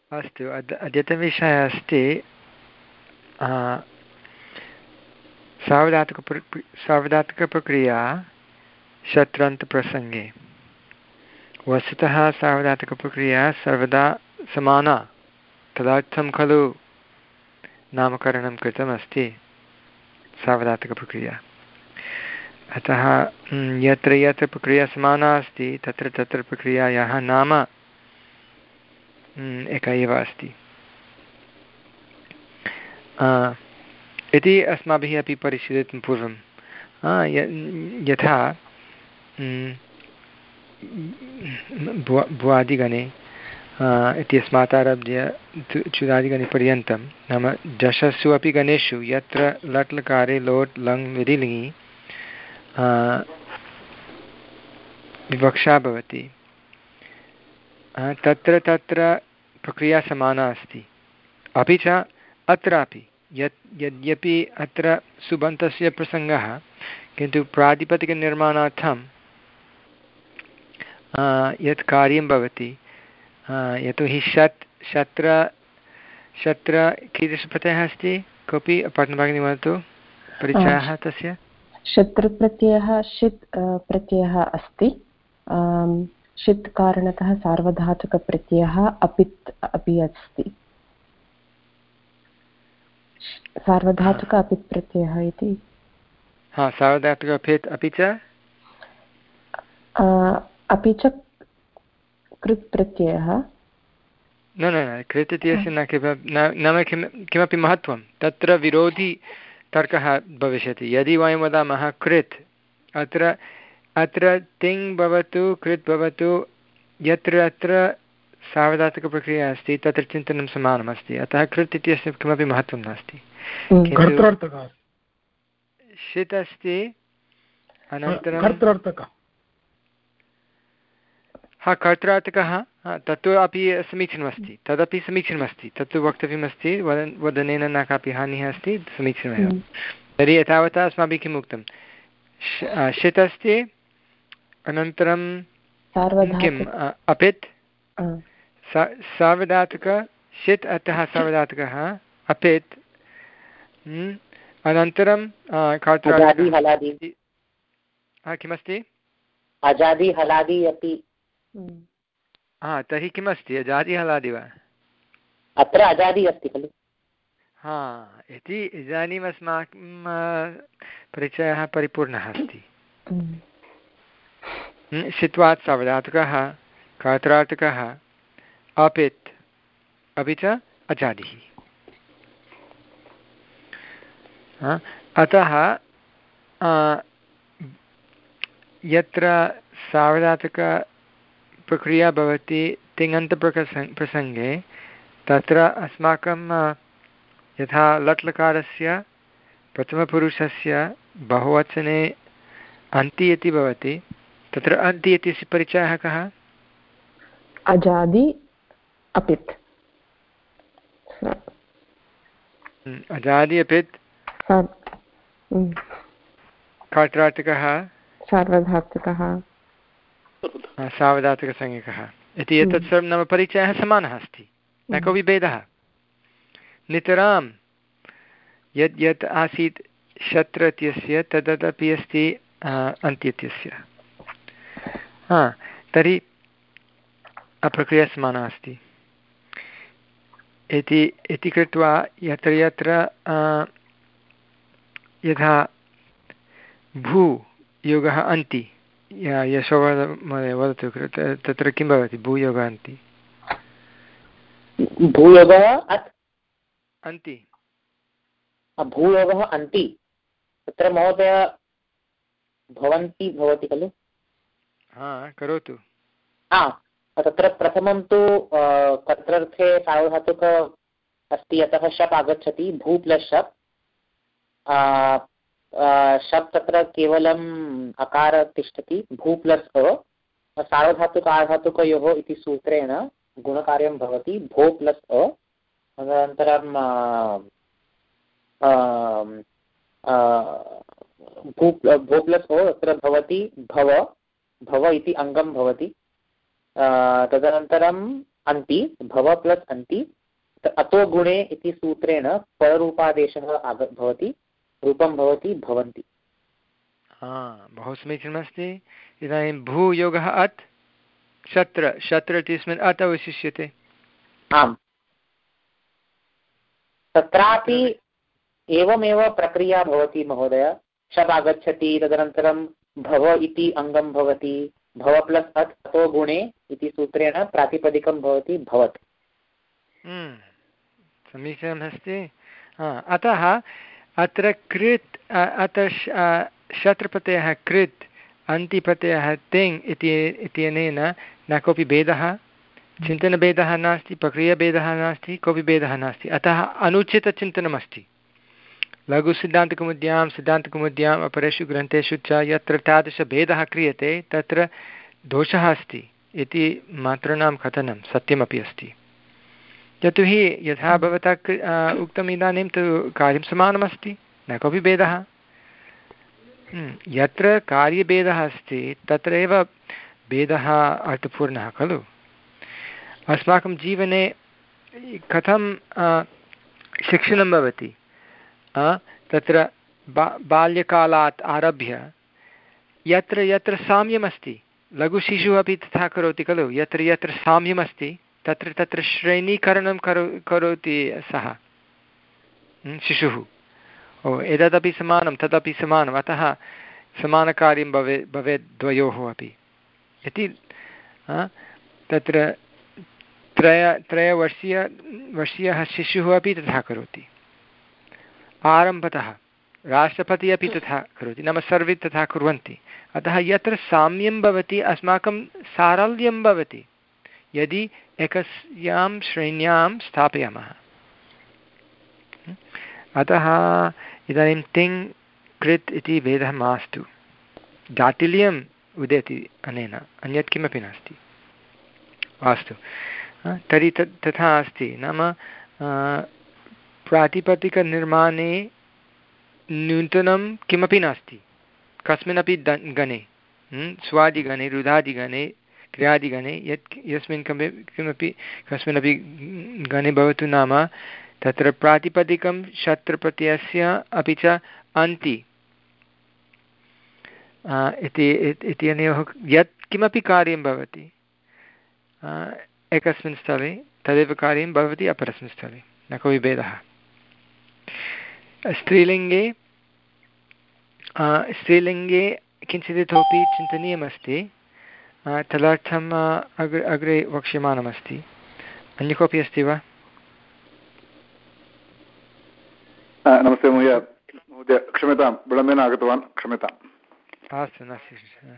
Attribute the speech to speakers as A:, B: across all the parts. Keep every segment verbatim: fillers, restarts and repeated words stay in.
A: अस्तु अद्य अद्यतनविषयः अस्ति सार्वधातुकप्र सार्वधातुकप्रक्रिया शत्रन्तप्रसङ्गे। वस्तुतः सार्वधातुकप्रक्रिया सर्वदा समाना, तदर्थं खलु नामकरणं कृतमस्ति सार्वधातुकप्रक्रिया। अतः यत्र यत्र प्रक्रिया समाना अस्ति तत्र तत्र प्रक्रियायाः नाम एका एव अस्ति इति अस्माभिः अपि परिशीलितं पूर्वं। यथा भुवादिगणे इत्यस्मात् आरभ्य चुरादिगणपर्यन्तं नाम दशसु अपि गणेषु यत्र लट् लकारे लोट् लङ् विधिलिङि विवक्षा भवति तत्र तत्र प्रक्रिया समाना अस्ति। अपि च अत्रापि यत् यद्यपि अत्र सुबन्तस्य प्रसङ्गः, किन्तु प्रातिपदिकनिर्माणार्थं यत् कार्यं भवति, यतोहि षट् शत्र शत्र कीदृशप्रत्ययः अस्ति, कोऽपि पठनभागिनी वदतु परिचयः तस्य।
B: शत्रुप्रत्ययः षित् प्रत्ययः अस्ति। षित् कारणतः सार्वधातुकप्रत्ययः अपित् अपि अस्ति। सार्वधातुक अपित् प्रत्ययः इति।
A: हा, सार्वधातुक अपित् अपि च
B: अपि च कृत् प्रत्ययः।
A: न न न कृत् इत्यस्य न किमपि नाम किं किमपि महत्त्वं तत्र विरोधी तर्कः भविष्यति। यदि वयं वदामः कृत्, अत्र अत्र तिङ् भवतु कृत् भवतु, यत्र अत्र सार्वधातुकप्रक्रिया अस्ति तत्र चिन्तनं समानमस्ति, अतः कृत् इत्यस्य किमपि महत्त्वं नास्ति। षित् अस्ति, अनन्तरं हा कर्त्रार्थकः, तत्तु अपि समीचीनमस्ति, तदपि समीचीनमस्ति, तत्तु वक्तव्यमस्ति, वदन् वदनेन न कापि हानिः अस्ति, समीचीनमेव। तर्हि एतावता अस्माभिः किम् उक्तं, षित् अस्ति, अनन्तरं किम् अपित् सार्वधातुक षित् अतः सार्वधातुकः अपित्, अनन्तरं कर्त्रार्थकः किमस्ति,
C: अजादि हलादि अपि।
A: हा, तर्हि किमस्ति, अजादि हलादि वा?
C: अत्र अजादि अस्ति खलु।
A: हा, इति इदानीम् अस्माकं परिचयः परिपूर्णः अस्ति। षित्वात् सार्वधातुकः, कर्त्रार्थकः, अपित्, अपि च अजादिः। अतः यत्र सार्वधातुकप्रक्रिया भवति तिङन्तप्रसङ्गे प्रसङ्गे, तत्र अस्माकं यथा लट् लकारस्य प्रथमपुरुषस्य बहुवचने अन्ति इति भवति, तत्र अन्ति इत्यस्य परिचयः कः?
B: अजादि अपित्।
A: अजादि अपित्, कर्त्रार्थकः
B: सार्वधातुकः
A: सार्वधातुकसंज्ञकः इति एतत् सर्वं नाम परिचयः समानः अस्ति, न कोऽपि भेदः। नितरां यद् यत् आसीत् शत्र इत्यस्य तदपि अस्ति अन्ति इत्यस्य। हा, तर्हि प्रक्रिया समाना अस्ति इति इति कृत्वा यत्र यत्र यथा भू योगः अन्ति, यशोवर्धन वदतु, तत्र किं भवति भूयोगः अन्ति?
C: भूयोगः
A: अन्ति
C: भूयोगः अन्ति तत्र महोदय भवन्ति भवति खलु।
A: हा, करोतु।
C: हा, तत्र प्रथमं तु कर्तृर्थे सार्वधातुक अस्ति, अतः शप् आगच्छति, भू प्लस् शप्। शप् तत्र केवलम् अकार तिष्ठति, भू प्लस् अ, सार्वधातुक आर्धातुकयोः इति सूत्रेण गुणकार्यं भवति, भो प्लस् अ। अनन्तरं भू भो प्लस् अ तत्र भवति भव, भव इति अङ्गं भवति। तदनन्तरम् अन्ति भव प्लस् अन्ति अतो गुणे इति सूत्रेण पररूपादेशः आग भवति रूपं भवति भवन्ति।
A: बहु समीचीनमस्ति। इदानीं भूयोगः अत् शत्र शत्र इत्यस्मिन् अत् अवशिष्यते।
C: आम् तत्रापि एवमेव प्रक्रिया भवति महोदय। शब् आगच्छति तदनन्तरं भव इति अङ्गं भवति भव प्लस् अत् अतो गुणे इति सूत्रेण प्रातिपदिकं भवति भवत्।
A: समीचीनमस्ति। अतः अत्र कृत् अत्र शत्रप्रत्ययः कृत् अन्तिप्रत्ययः तिङ् इत्यनेन न कोऽपि भेदः, चिन्तनभेदः नास्ति, प्रक्रियाभेदः नास्ति, कोऽपि भेदः नास्ति। अतः अनुचितचिन्तनमस्ति। लघुसिद्धान्तकौमुद्यां सिद्धान्तकौमुद्याम् अपरेषु ग्रन्थेषु च यत्र तादृशभेदः क्रियते तत्र दोषः अस्ति इति मातॄणां कथनं सत्यमपि अस्ति। यतोहि यथा भवता उक्तम् इदानीं तु कार्यं समानमस्ति, न कोऽपि भेदः। यत्र कार्यभेदः अस्ति तत्रैव भेदः अर्थपूर्णः खलु। अस्माकं जीवने कथं शिक्षणं भवति, तत्र बा बाल्यकालात् आरभ्य यत्र यत्र साम्यमस्ति, लघुशिशुः अपि तथा करोति खलु, यत्र यत्र साम्यमस्ति तत्र तत्र श्रेणीकरणं करो करोति सः शिशुः। ओ एतदपि समानं तदपि समानम्, अतः समानकार्यं भवेत् भवेत् द्वयोः अपि इति। तत्र त्रय त्रयवर्षीय वर्षीयः शिशुः अपि तथा करोति आरम्भतः। राष्ट्रपतिः अपि तथा करोति, नाम सर्वे तथा कुर्वन्ति। अतः यत्र साम्यं भवति अस्माकं सारल्यं भवति यदि एकस्यां श्रेण्यां स्थापयामः। अतः इदानीं तिङ् कृत् इति भेदः मास्तु, जाटिल्यम् उदेति अनेन, अन्यत् किमपि नास्ति। अस्तु, तर्हि तत् तथा अस्ति। नाम प्रातिपदिकनिर्माणे नूतनं किमपि नास्ति कस्मिन्नपि गणे, स्वादिगणे रुधादिगणे क्रियादिगणे यत् यस्मिन् कमपि किमपि कस्मिन्नपि गणे भवतु, नाम तत्र प्रातिपदिकं शत्रप्रत्ययस्य अपि च अन्ति इति अनयोः यत् किमपि कार्यं भवति एकस्मिन् स्थले तदेव कार्यं भवति अपरस्मिन् स्थले, न कोऽपि भेदः। स्त्रीलिङ्गे स्त्रीलिङ्गे किञ्चित् इतोपि चिन्तनीयमस्ति, तदर्थम् अग्रे अग्रे वक्ष्यमाणमस्ति। अन्य कोऽपि अस्ति वा?
D: नमस्ते महोदय। महोदय क्षम्यतां, विलम्बेन आगतवान्, क्षम्यताम्।
A: अस्तु नास्ति,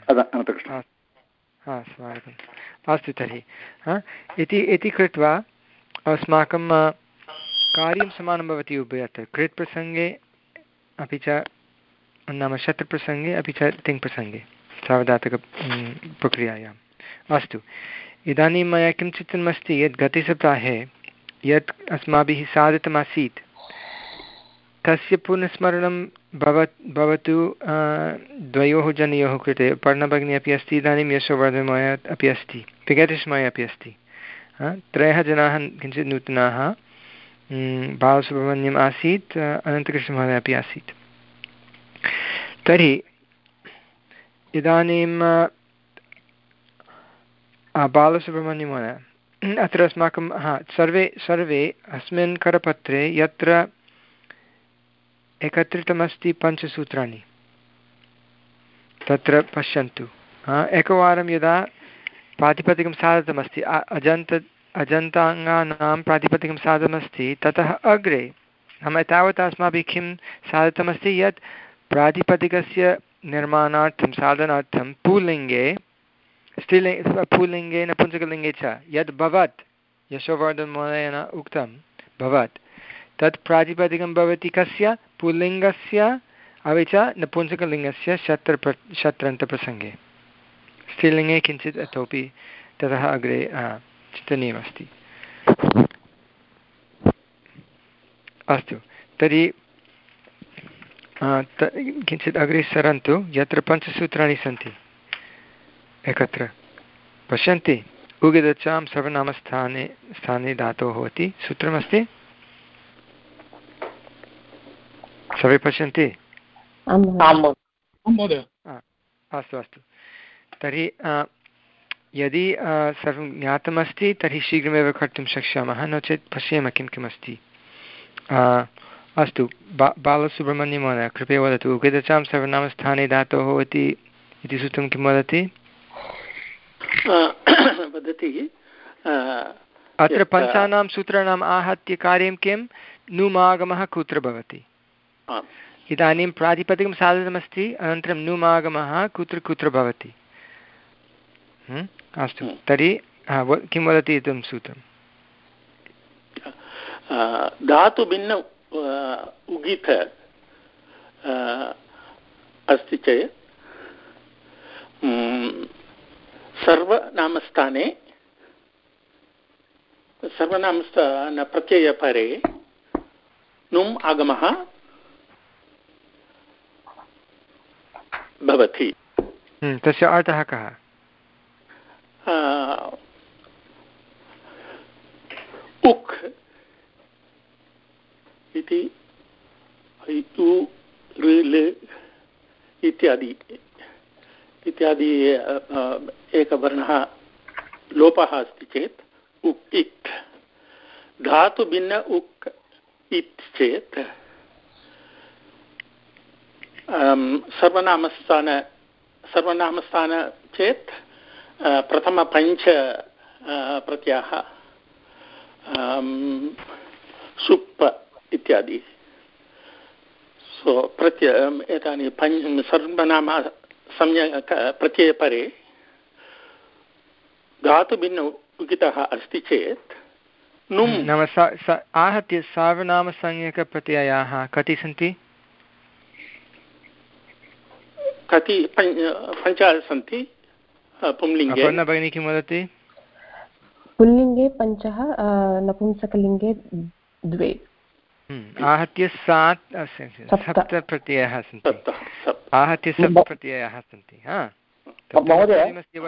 A: हा स्वागतम्। अस्तु तर्हि इति इति कृत्वा अस्माकं कार्यं समानं भवति उभयत्र, कृत् प्रसङ्गे अपि च नाम शत्रप्रसङ्गे अपि च तिङ्प्रसङ्गे सावधातक प्रक्रियायाम्। अस्तु, इदानीं मया किं चिन्तनमस्ति यत् गतसप्ताहे यत् अस्माभिः साधितमासीत् तस्य पुनस्मरणं भवत् भवतु द्वयोः जनयोः कृते। पर्णभगिनी अपि अस्ति, इदानीं यशोवर्धनमहोदय अपि अस्ति, वेङ्कटेशमहोदय अपि अस्ति। त्रयः जनाः किञ्चित् नूतनाः, बालसुब्रह्मण्यम् आसीत्, अनन्तकृष्णमहोदय अपि आसीत्। तर्हि इदानीं बालसुब्रह्मण्यमहोदय अत्र अस्माकं हा सर्वे सर्वे अस्मिन् करपत्रे यत्र एकत्रितमस्ति पञ्चसूत्राणि तत्र पश्यन्तु। एकवारं यदा प्रातिपदिकं साधितमस्ति, अजन्त अजन्ताङ्गानां प्रातिपदिकं साधितमस्ति, ततः अग्रे नाम तावत् अस्माभिः किं साधितमस्ति यत् प्रातिपदिकस्य निर्माणार्थं साधनार्थं पुल्लिङ्गे स्त्रीलिङ्गे पुल्लिङ्गे नपुंसकलिङ्गे च यद् भवत्, यशोवर्धनमहोदयेन उक्तं भवत्, तत् प्रातिपदिकं भवति कस्य? पुल्लिङ्गस्य अपि च नपुंसकलिङ्गस्य शत्र शत्रन्तप्रसङ्गे। स्त्रीलिङ्गे किञ्चित् इतोपि ततः अग्रे चिन्तनीयमस्ति। अस्तु, तर्हि किञ्चित् अग्रे सरन्तु। यत्र पञ्चसूत्राणि सन्ति एकत्र पश्यन्ति, उगिदचां सर्वनामस्थाने स्थाने धातोः इति सूत्रमस्ति। सर्वे पश्यन्ति? अस्तु अस्तु तर्हि यदि सर्वं ज्ञातमस्ति तर्हि शीघ्रमेव कर्तुं शक्ष्यामः, नो चेत् पश्येम किं किम् अस्ति। अस्तु बा बालसुब्रह्मण्यमहोदय कृपया वदतु उगिदचां सर्वनामस्थाने धातोः इति इति सूत्रं किं वदति?
E: वदति
A: अत्र पञ्चानां सूत्राणाम् आहत्य कार्यं किं? नुमागमः कुत्र भवति? इदानीं प्रातिपदिकं साधितमस्ति, अनन्तरं नुमागमः कुत्र कुत्र भवति? अस्तु तर्हि किं वदति इदं सूत्रम्?
E: धातुभिन्न उगित अस्ति चेत् सर्वनामस्थाने सर्वनामस्थानप्रत्ययपरे नुम् आगमः भवति।
A: तस्य अर्थः कः?
E: उक् इति इत्यादि इत्यादि एकवर्णः लोपः अस्ति चेत् उक् इत्, धातुभिन्न उक् इत् चेत् सर्वनामस्थान सर्वनामस्थान चेत् प्रथमपञ्च प्रत्ययः सुप् इत्यादि। सो प्रत्यय एतानि पञ्च सर्वनाम सम्यक् प्रत्ययपरे धातुभिन्न उगितः अस्ति चेत् नुम्
A: नाम आहत्य सार्वनामसंज्ञकप्रत्ययाः कति सन्ति?
E: कति पञ्च सन्ति पुंलिङ्गे।
A: अपर्णा भगिनी किं वदति?
B: पुल्लिङ्गे पञ्चः, नपुंसकलिङ्गे द्वे।
A: आहत्य सात् सप्तप्रत्ययाः सन्ति। आहत्य सप्तप्रत्ययाः सन्ति।
C: महोदय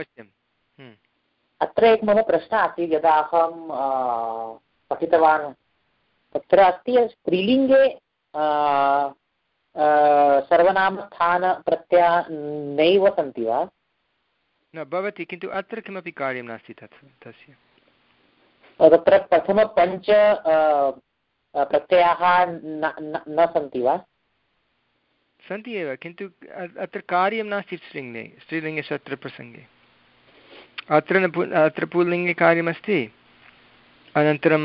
C: अत्र एकः मम प्रश्नः आसीत्, यदा अहं पठितवान् तत्र अस्ति स्त्रीलिङ्गे सर्वनामस्थानप्रत्ययाः नैव सन्ति वा?
A: न भवति, किन्तु अत्र किमपि कार्यं नास्ति तत् तस्य।
C: तत्र प्रथमपञ्च प्रत्ययाः न सन्ति वा?
A: सन्ति एव, किन्तु अत्र कार्यं नास्ति स्त्रीलिङ्गे स्त्रीलिङ्गे शत्रप्रसङ्गे। अत्र न अत्र पुल्लिङ्गे कार्यमस्ति, अनन्तरं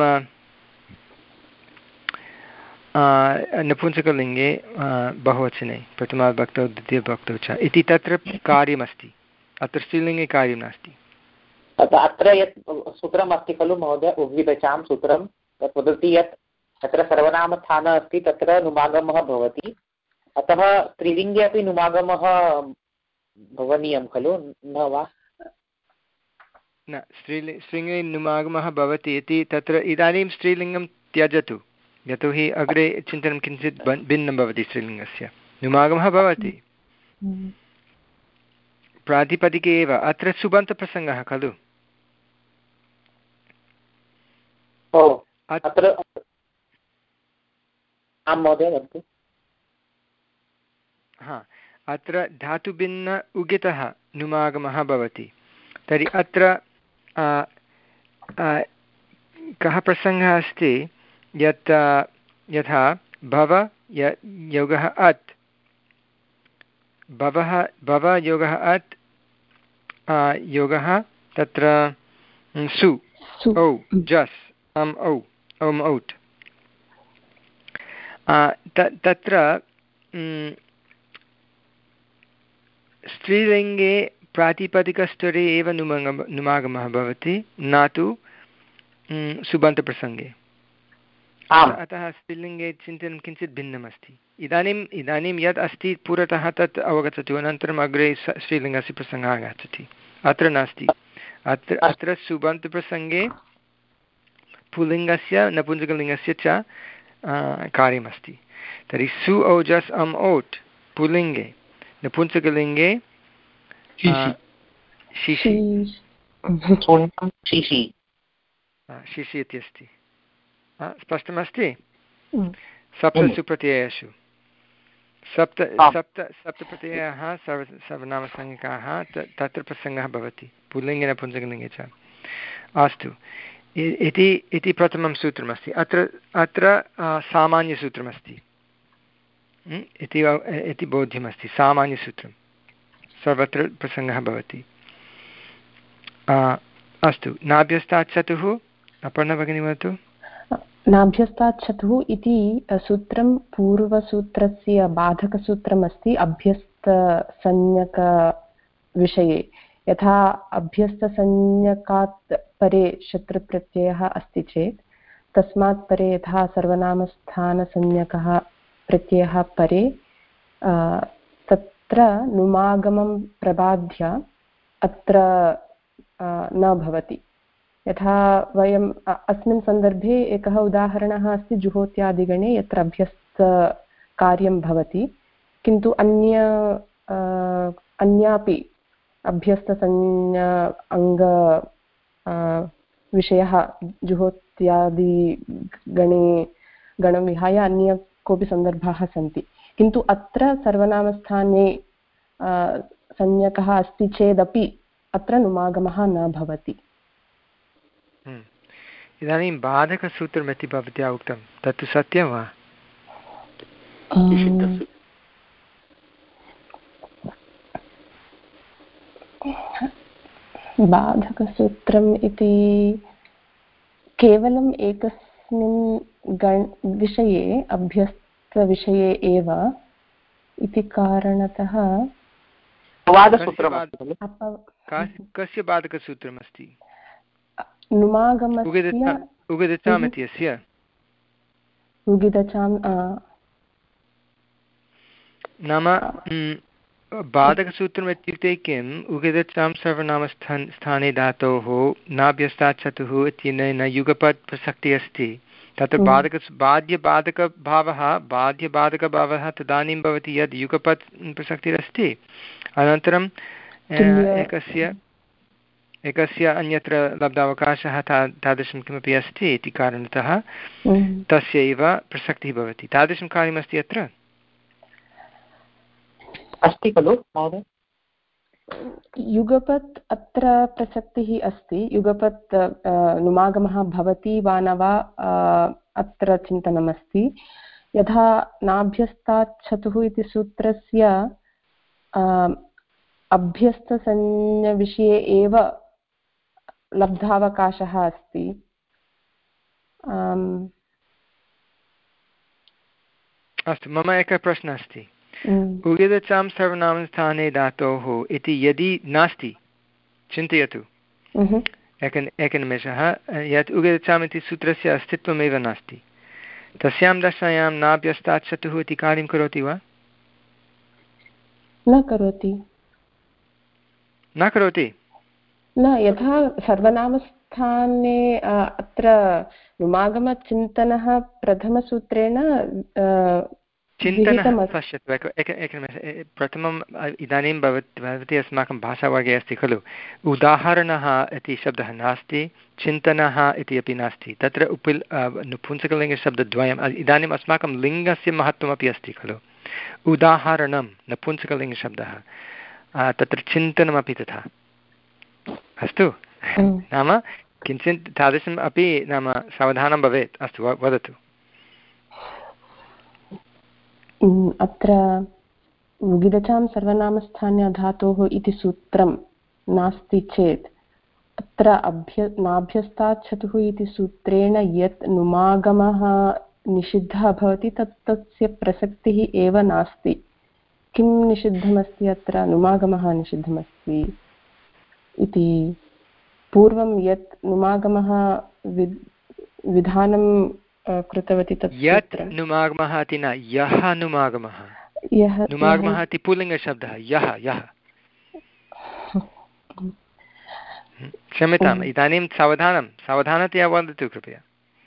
A: नपुंसकलिङ्गे बहुवचने प्रथमाविभक्तौ द्वितीयविभक्तौ च इति तत्र कार्यमस्ति, अत्र स्त्रीलिङ्गे कार्यं नास्ति।
C: अत्र यत् सूत्रम् अस्ति खलु महोदय, उद्विदचां सूत्रं, तत् वदति यत् तत्र सर्वनामस्थानम् अस्ति, तत्र नुमागमः भवति, अतः स्त्रीलिङ्गे अपि नुमागमः भवनीयं खलु, न वा?
A: न, स्त्रीलिङ्गे स्त्रीलिङ्गे नुमागमः भवति इति तत्र इदानीं स्त्रीलिङ्गं त्यजतु, यतोहि अग्रे चिन्तनं किञ्चित् भिन्नं भवति। स्त्रीलिङ्गस्य नुमागमः भवति प्रातिपदिके एव, अत्र सुबन्तप्रसङ्गः खलु।
C: अत्र आं महोदय वदतु।
A: हा, अत्र धातुभिन्न उगितः नुमागमः भवति, तर्हि अत्र कः प्रसङ्गः अस्ति यत् यथा भव योगः अत्, भवः भव योगः अत् योगः तत्र सु औ जस् अम् औ औम् औट्, तत्र स्त्रीलिङ्गे प्रातिपदिकस्तरे एव नुमागम नुमागमः भवति, न तु सुबन्तप्रसङ्गे। अतः स्त्रीलिङ्गे चिन्तनं किञ्चित् भिन्नमस्ति। इदानीम् इदानीं यत् अस्ति पुरतः तत् अवगच्छतु, अनन्तरम् अग्रे स्त्रीलिङ्गस्य प्रसङ्गः आगच्छति। अत्र नास्ति, अत्र अत्र सुबन्तप्रसङ्गे पुल्लिङ्गस्य नपुंसकलिङ्गस्य च कार्यमस्ति। तर्हि सु औजस् अम् औट् पुल्लिङ्गे, नपुंसकलिङ्गे शिशि
C: शिशि
A: शिशि इति अस्ति स्पष्टमस्ति सप्तसु प्रत्ययेषु सप्त सप्त सप्तप्रत्ययाः सर्व सर्वनामसंज्ञकाः तत्र प्रसङ्गः भवति पुल्लिङ्गे नपुंसकलिङ्गे च अस्तु इति इति प्रथमं सूत्रमस्ति अत्र अत्र सामान्यसूत्रमस्ति इति इति बोध्यमस्ति सामान्यसूत्रं सर्वत्र प्रसङ्गः भवति अस्तु नाभ्यस्तात् चतुः अपर्णा भगिनी वदतु
B: नाभ्यस्तात् चतुः इति सूत्रं पूर्वसूत्रस्य बाधकसूत्रमस्ति अभ्यस्तसंज्ञकविषये यथा अभ्यस्तसंज्ञकात् परे शत्रुप्रत्ययः अस्ति चेत् तस्मात् परे यथा सर्वनामस्थानसंज्ञकः प्रत्ययः परे तत्र नुमागमं प्रबाध्य अत्र न भवति यथा वयम् अस्मिन् सन्दर्भे एकः उदाहरणः अस्ति जुहोत्यादिगणे यत्र अभ्यस्तकार्यं भवति किन्तु अन्य अन्यापि अभ्यस्तसंज्ञा अङ्ग विषयः जुहोत्यादिगणे गणं विहाय अन्य कोऽपि सन्दर्भाः सन्ति किन्तु अत्र सर्वनामस्थाने संज्ञकः अस्ति चेदपि अत्र नुमागमः न भवति।
A: इदानीं बाधकसूत्रमिति भवत्या उक्तं तत्तु सत्यं वा?
B: बाधकसूत्रम् इति केवलम् एकस्मिन् गण विषये अभ्यस्तविषये एव इति कारणतः
A: कस्य बाधकसूत्रमस्ति?
B: नुमागमस्य
A: उगिदचाम् इत्यस्य
B: उगिदचाम्
A: नाम बाधकसूत्रम् इत्युक्ते किम् उगिदचां सर्वनामस्थान स्थाने धातोः नाभ्यस्तात् चतुः इत्यनेन युगपत् प्रसक्तिः अस्ति तत्र बाधक बाध्यबाधकभावः बाध्यबाधकभावः तदानीं भवति यद् युगपत् प्रसक्तिरस्ति अनन्तरं एकस्य एकस्य अन्यत्र लब्धावकाशः ता तादृशं किमपि अस्ति इति कारणतः तस्यैव प्रसक्तिः भवति तादृशं कार्यमस्ति अत्र
C: अस्ति खलु महोदय
B: युगपत् अत्र प्रसक्तिः अस्ति युगपत् नुमागमः भवति वा न वा अत्र चिन्तनमस्ति यथा नाभ्यस्तात् चतुः इति सूत्रस्य अभ्यस्तसंज्ञविषये एव लब्धावकाशः अस्ति
A: अस्तु मम एकः प्रश्नः अस्ति उगिदचां सर्वनामस्थाने धातोः इति यदि नास्ति चिन्तयतु एक एकनिमेषः यत् उगिदचाम् इति सूत्रस्य अस्तित्वमेव नास्ति तस्यां दशायां नाभ्यस्तात् चतुः इति कार्यं करोति वा?
B: न करोति
A: न करोति
B: न यथा सर्वनामस्थाने अत्र नुमागमचिन्तनः प्रथमसूत्रेण
A: चिन्तनः पश्यतु एक एकनिमेषः प्रथमम् इदानीं भवति भवती अस्माकं भाषावर्गे अस्ति खलु उदाहरणः इति शब्दः नास्ति चिन्तनः इति अपि नास्ति तत्र उपिल् नपुंसकलिङ्गशब्दद्वयम् इदानीम् अस्माकं लिङ्गस्य महत्त्वमपि अस्ति खलु उदाहरणं नपुंसकलिङ्गशब्दः तत्र चिन्तनमपि तथा अस्तु नाम किञ्चित् तादृशम् अपि नाम सावधानं भवेत् अस्तु वदतु
B: अत्र उगिदचां सर्वनामस्थाने धातोः इति सूत्रं नास्ति चेत् अत्र अभ्य नाभ्यस्तात् चतुः इति सूत्रेण यत् नुमागमः निषिद्धः भवति तत् तस्य प्रसक्तिः एव नास्ति किं निषिद्धमस्ति अत्र नुमागमः निषिद्धमस्ति इति पूर्वं यत् नुमागमः विद् विधानं कृतवती तत्
A: यत् नुमागमः इति न यः नुमागमः नुमागमः इति पुल्लिङ्गशब्दः यः यः क्षम्यताम् इदानीं सावधानं सावधानतया वदतु कृपया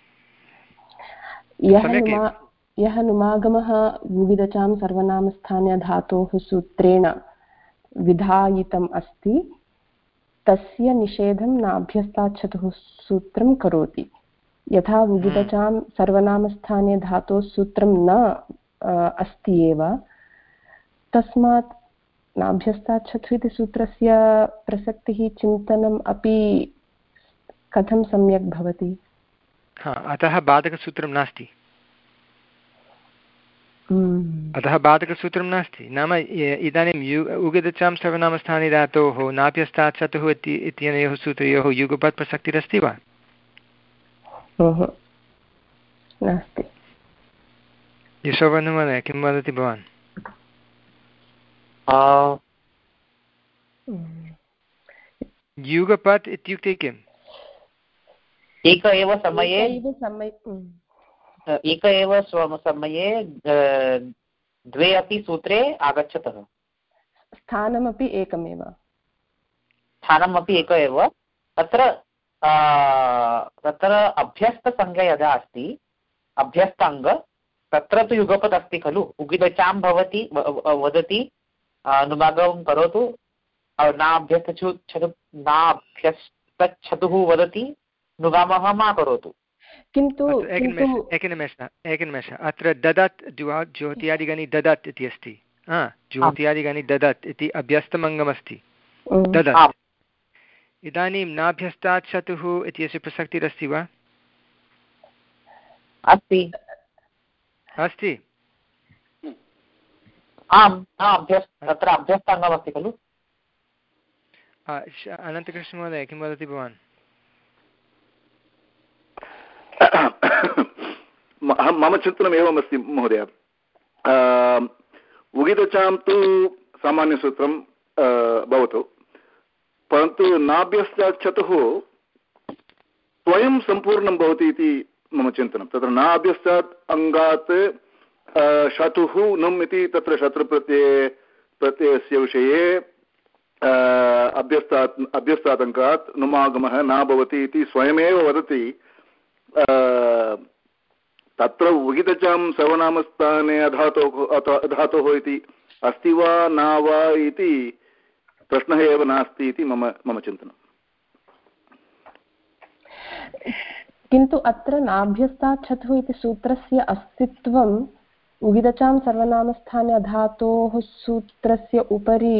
B: यः नुमागमः विविधचां सर्वनामस्थाने धातोः सूत्रेण विधायितम् अस्ति तस्य निषेधं नाभ्यस्ताच्छतुः सूत्रं करोति। यथा उगितचां सर्वनामस्थाने धातोः सूत्रं न अस्ति एव, तस्मात् नाभ्यस्ताच्छतुः इति सूत्रस्य प्रसक्तिः चिन्तनम् अपि कथं सम्यक् भवति?
A: अतः बाधकसूत्रं नास्ति। अतः बाधकसूत्रं नास्ति, नाम इदानीं यु उगितचां सर्वनामस्थाने धातोः नाभ्यस्ताच्छतुः इत्यनयोः सूत्रयोः युगपत् प्रसक्तिरस्ति वा?
B: नास्ति।
A: यशोवर्णमहोदय, किं वदति भवान्? युगपत् इत्युक्ते किम्?
C: एक एव समये एक एव समये द्वे अपि सूत्रे आगच्छतः।
B: स्थानमपि एकमेव।
C: स्थानमपि एक एव। तत्र तत्र अभ्यस्तसंज्ञा यदा अस्ति, अभ्यस्ताङ्ग, तत्र तु युगपत् अस्ति खलु। उगितचां भवति वदति अनुभागं करोतु, नाभ्यस्तछु नाभ्यस्तच्छतुः वदति नुगामः मा करोतु।
B: किन्तु
A: एकनिमेषः एकनिमेषः अत्र ददत् ज्योत्यादिगणि ददत् इति अस्ति। ज्योत्यादिगणि ददत् इति अभ्यस्तमङ्गमस्ति ददत्। इदानीं नाभ्यस्तात् शतुः इत्यस्य प्रसक्तिरस्ति वा?
C: अस्ति
A: अस्ति
C: आम् तत्र अभ्यस्ताङ्गमस्ति खलु।
A: अनन्तकृष्णमहोदय, किं वदति भवान्?
D: मम चिन्तनम् एवमस्ति महोदय, उगितचां तु सामान्यसूत्रं भवतु, परन्तु नाभ्यस्ताच्छतुः स्वयं सम्पूर्णं भवति इति मम चिन्तनं। तत्र नाभ्यस्तात् अङ्गात् शतुः नुम् इति तत्र शत्रुप्रत्यये प्रत्ययस्य विषये अभ्यस्तात् अभ्यस्तात् अङ्गात् नुमागमः न भवति इति स्वयमेव वदति। तत्र उगितचां सर्वनामस्थाने अधातोः धातोः इति अस्ति वा न वा इति प्रश्नः एव नास्ति इति मम मम चिन्तनम्।
B: किन्तु अत्र नाभ्यस्तात् शतुः इति सूत्रस्य अस्तित्वम् उगितचां सर्वनामस्थाने अधातोः सूत्रस्य उपरि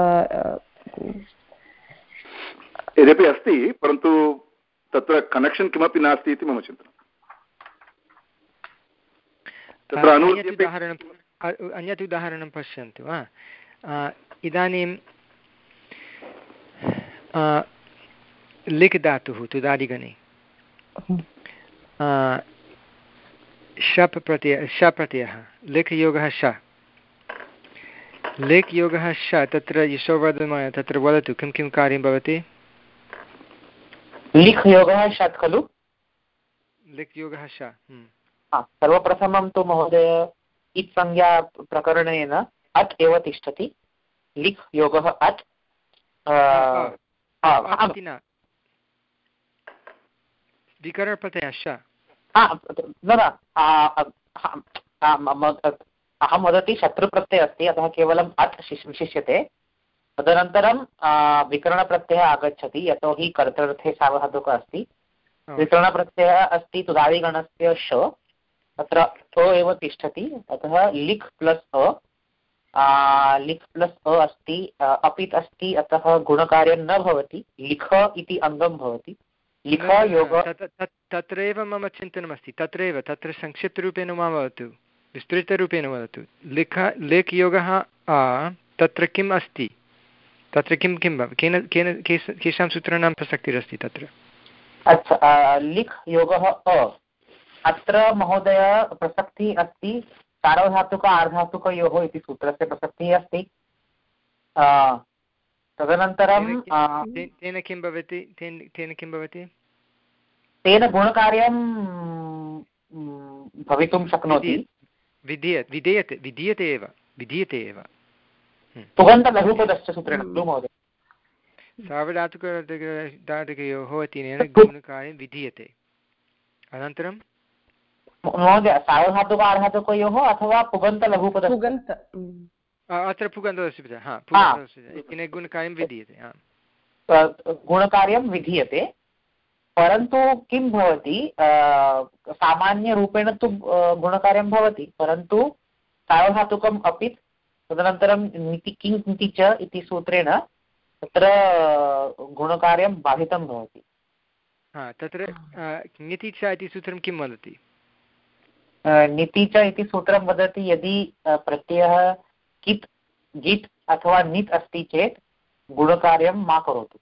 D: यद्यपि अस्ति, परन्तु तत्र कनेक्षन् किमपि नास्ति इति मम चिन्तनम्।
A: अन्यत् उदाहरणं पश्यन्तु वा। इदानीं लिख् धातुः तुदादिगणे शप् प्रत्यय श प्रत्ययः, लिख् योगः श, लिख् योगः श। तत्र यशोवर्धनमहोदय तत्र वदतु किं किं कार्यं भवति?
C: लिख् योगः षट् खलु।
A: लिख् योगः श।
C: सर्वप्रथमं तु महोदय इत् संज्ञा प्रकरणेन अट् एव तिष्ठति। लिख् योगः अट्
A: विकरणप्रत्ययः श।
C: न न अहं वदति शत्रुप्रत्ययः अस्ति, अतः केवलम् अट् विशिष्यते। तदनन्तरं विकरणप्रत्ययः आगच्छति, यतोहि कर्तृर्थे सार्वधातुकः अस्ति। विकरणप्रत्ययः अस्ति तुदादिगणस्य श, तत्र थ एव तिष्ठति। अतः लिख् प्लस् अ, लिख् प्लस् अ अस्ति, अपित् अस्ति, अतः गुणकार्यं न भवति, लिख इति अङ्गं भवति। लिख योग
A: तत्रैव मम चिन्तनमस्ति, तत्रैव तत्र संक्षिप्तरूपेण मा वदतु, विस्तृतरूपेण वदतु। लिख लिख् योगः आ, तत्र किम् अस्ति? तत्र किं किं केन केन केषां सूत्राणां प्रसक्तिरस्ति तत्र?
C: अच्छा, लिख् योगः अ, अत्र महोदय प्रसक्तिः अस्ति सार्वधातुक आर्धातुकयोः इति सूत्रस्य प्रसक्तिः अस्ति। तदनन्तरं
A: तेन किं भवति? तेन किं भवति?
C: तेन गुणकार्यं भवितुं शक्नोति।
A: विधीयते विधीयते विधीयते एव विधीयते एव
C: पुगन्तलघुपदस्य सूत्रेण महोदय।
A: सार्वधातुक धातुकयोः इत्यनेन गुणकार्यं विधीयते। अनन्तरं
C: महोदय सार्वधातुक आर्धातुकयोः अथवा पुगन्तलघुपदस्य।
A: अत्र पुगन्तस्य हा पुगन्तस्य इत्यनेन गुणकार्यं विधीयते।
C: गुणकार्यं विधीयते, परन्तु किं भवति सामान्यरूपेण तु गुणकार्यं भवति, परन्तु सार्वधातुकम् अपि तदनन्तरं नीति किं नीति च इति सूत्रेण तत्र गुणकार्यं बाधितं भवति।
A: हा तत्र ङिति च इति सूत्रं किं वदति?
C: नीति च इति सूत्रं वदति यदि प्रत्ययः कित् जित् अथवा नित् अस्ति चेत् गुणकार्यं मा करोतु।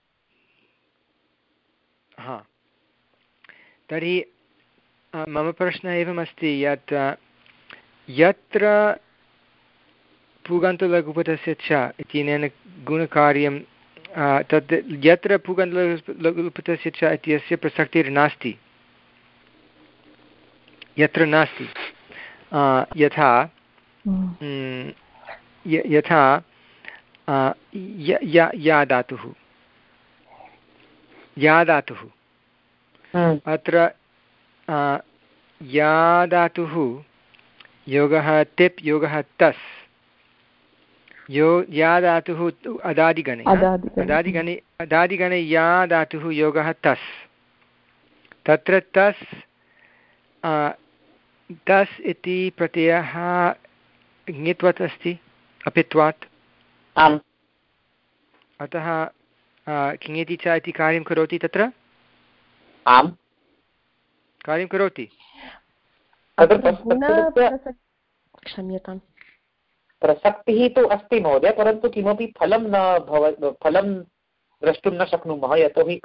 A: हा तर्हि मम प्रश्नः एवमस्ति यत् यत्र पुगन्तलघुपथस्य च इत्यनेन गुणकार्यं तत् यत्र पुगन्तलघुपथस्य च इत्यस्य प्रसक्तिर्नास्ति, यत्र नास्ति, यथा यथा या धातुः या धातुः अत्र या धातुः योगः तिप् योगः तस्, यो या धातुः अदादिगणे अदादिगणे अदादिगणे या धातुः योगः तस्, तत्र तस् तस् इति प्रत्ययः ङित्वत् अस्ति अपित्वात्, अतः किङिति च इति कार्यं करोति, तत्र
C: आम्
A: कार्यं करोति।
B: क्षम्यताम्,
C: प्रसक्तिः तु अस्ति महोदय, परन्तु किमपि फलं न भव फलं द्रष्टुं न शक्नुमः, यतोहि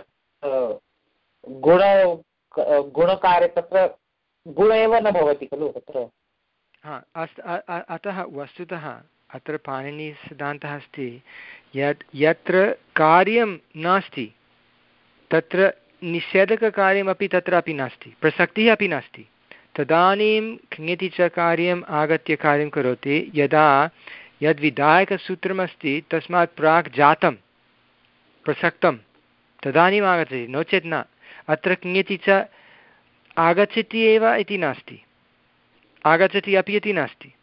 C: गुण गुणकार्य तत्र गुण एव न भवति खलु तत्र।
A: हा अस्तु, अतः वस्तुतः अत्र पाणिनिसिद्धान्तः अस्ति यत् यत्र कार्यं नास्ति तत्र निषेधककार्यमपि तत्रापि नास्ति, प्रसक्तिः अपि नास्ति, तदानीं ङिति च कार्यम् आगत्य कार्यं करोति। यदा यद्विधायकसूत्रमस्ति तस्मात् प्राक् जातं प्रसक्तं तदानीम् आगच्छति, नो चेत् न। अत्र ङिति च आगच्छति एव इति नास्ति, आगच्छति अपि इति नास्ति।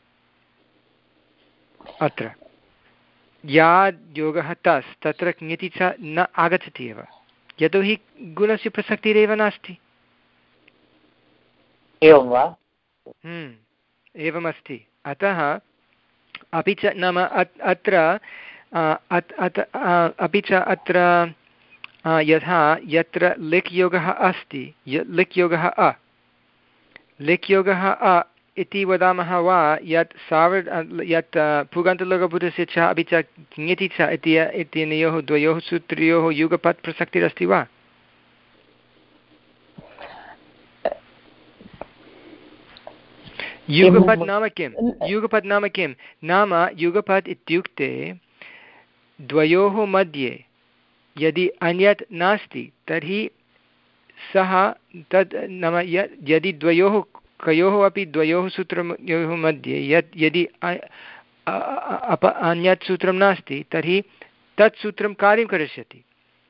A: अत्र या योगः तस् तत्र ङिति च न आगच्छति एव, यतोहि गुणस्य प्रसक्तिरेव नास्ति।
C: एवं वा?
A: एवमस्ति। अतः अपि च नाम अत्र अपि च अत्र यथा यत्र लिक् योगः अस्ति, लिक् योगः अ लिक् योगः अ इति वदामः वा यत् सार्व यत् पुगन्तलघुपथस्य च अपि च ङिति च इत्यनयोः द्वयोः सूत्रयोः युगपत् प्रसक्तिरस्ति वा? युगपत् नाम किं? युगपत् नाम किं? नाम युगपत् इत्युक्ते द्वयोः मध्ये यदि अन्यत् नास्ति तर्हि सः तद् नाम यदि द्वयोः कयोः अपि द्वयोः सूत्रयोः मध्ये यत् यदि अप अन्यत् सूत्रं नास्ति तर्हि तत् सूत्रं कार्यं करिष्यति।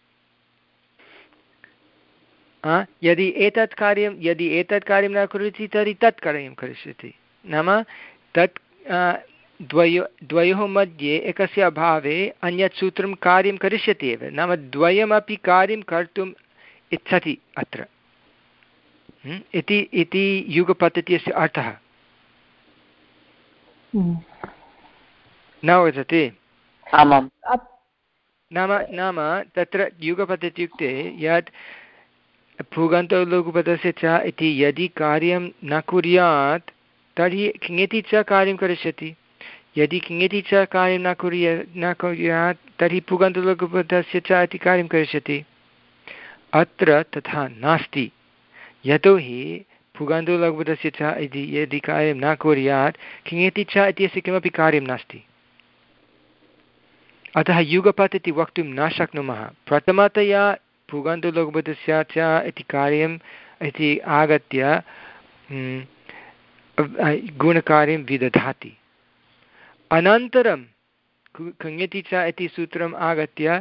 A: यदि एतत् कार्यं यदि एतत् कार्यं न करोति तर्हि तत् कार्यं करिष्यति। नाम तत् द्वयो द्वयोः मध्ये एकस्य अभावे अन्यत् सूत्रं कार्यं करिष्यति एव, नाम द्वयमपि कार्यं कर्तुम् इच्छति अत्र इति इति युगपद्धत्यस्य अर्थः। न वदति?
C: आमां।
A: नाम नाम तत्र युगपत् इत्युक्ते यत् पुगन्तलघुपथस्य च इति यदि कार्यं न कुर्यात् तर्हि ङिति च कार्यं करिष्यति, यदि ङिति च कार्यं न कुर्या न कुर्यात् तर्हि पुगन्तलघुपथस्य च इति कार्यं करिष्यति। अत्र तथा नास्ति, यतोहि पुगन्तलघुपथस्य च इति यदि कार्यं न कुर्यात् ङिति च इत्यस्य किमपि कार्यं नास्ति। अतः युगपत् इति वक्तुं न शक्नुमः। प्रथमतया पुगन्तलघुपथस्य च इति कार्यम् इति आगत्य गुणकार्यं विदधाति, अनन्तरं ङिति च इति सूत्रम् आगत्य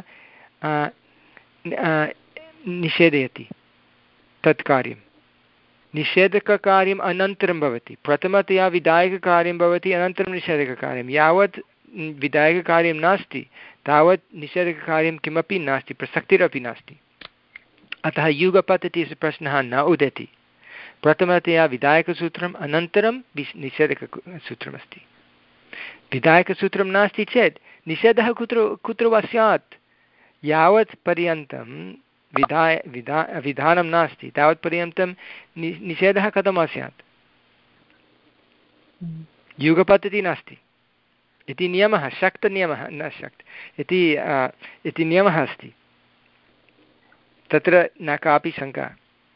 A: निषेधयति तत् कार्यं। निषेधककार्यम् अनन्तरं भवति, प्रथमतया विधायककार्यं भवति, अनन्तरं निषेधककार्यं। यावत् विधायककार्यं नास्ति तावत् निषेधकार्यं किमपि नास्ति, प्रसक्तिरपि नास्ति। अतः युगपत् इति प्रश्नः न उदेति। प्रथमतया विधायकसूत्रम् अनन्तरं विश् निषेधकसूत्रमस्ति। विधायकसूत्रं नास्ति चेत् निषेधः कुत्र कुत्र वा स्यात्। यावत् पर्यन्तं विधाय विधा विधानं नास्ति तावत् पर्यन्तं नि निषेधः कथं स्यात्। युगपद्धतिः नास्ति इति नियमः, शक्तनियमः न शक्त इति इति नियमः अस्ति, तत्र न कापि शङ्का।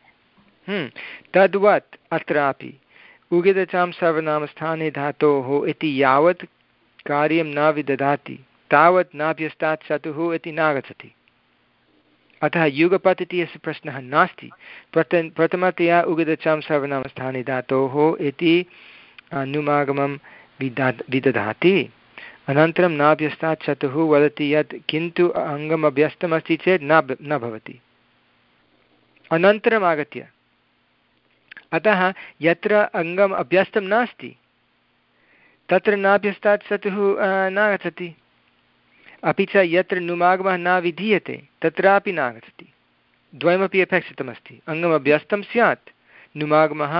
A: तद्वत् अत्रापि उगितचां सर्वनामस्थाने धातोः इति यावत् कार्यं न विदधाति तावत् नाभ्यस्तात् शतुः इति नागच्छति। अतः युगपत् इति अस्य प्रश्नः नास्ति। प्रथ प्रथमतया उगितचां सर्वनामस्थाने धातोः इति अनुमागमं विदा विदधाति, अनन्तरं नाभ्यस्तात् शतुः वदति यत् किन्तु अङ्गम् अभ्यस्तमस्ति चेत् न न भवति। अनन्तरम् आगत्य अतः यत्र अङ्गम् अभ्यस्तं नास्ति तत्र नाभ्यस्तात् शतुः नागच्छति, अपि च यत्र नुमागमः न विधीयते तत्रापि नागच्छति। द्वयमपि अपेक्षितमस्ति। अङ्गम् अभ्यस्तं स्यात्, नुमागमः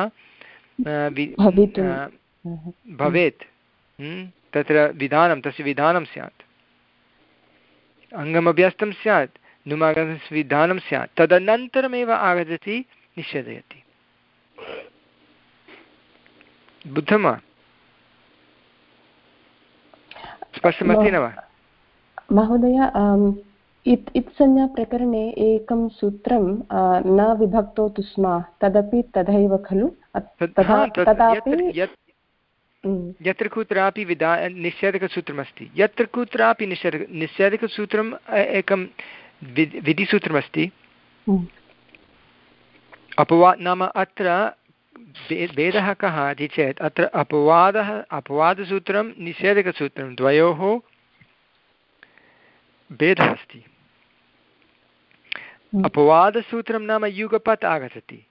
A: भवेत्, तत्र विधानं तस्य विधानं स्यात्। अङ्गम् अभ्यस्तं स्यात्, नुमागमस्य विधानं स्यात्, तदनन्तरमेव आगच्छति निषेधयति। बुद्धं वा? स्पष्टमस्ति न वा?
B: महोदय, इत् इत्संज्ञाप्रकरणे एकं सूत्रं न विभक्तोतु स्म, तदपि तथैव खलु?
A: यत्र कुत्रापि विधा निषेधकसूत्रमस्ति, यत्र कुत्रापि निषेध निषेधकसूत्रम् एकं विधिसूत्रमस्ति। अपवाद नाम अत्र भेदः कः इति चेत् अत्र अपवादः अपवादसूत्रं निषेधकसूत्रं द्वयोः भेदः अस्ति। अपवादसूत्रं नाम युगपत् आगच्छति।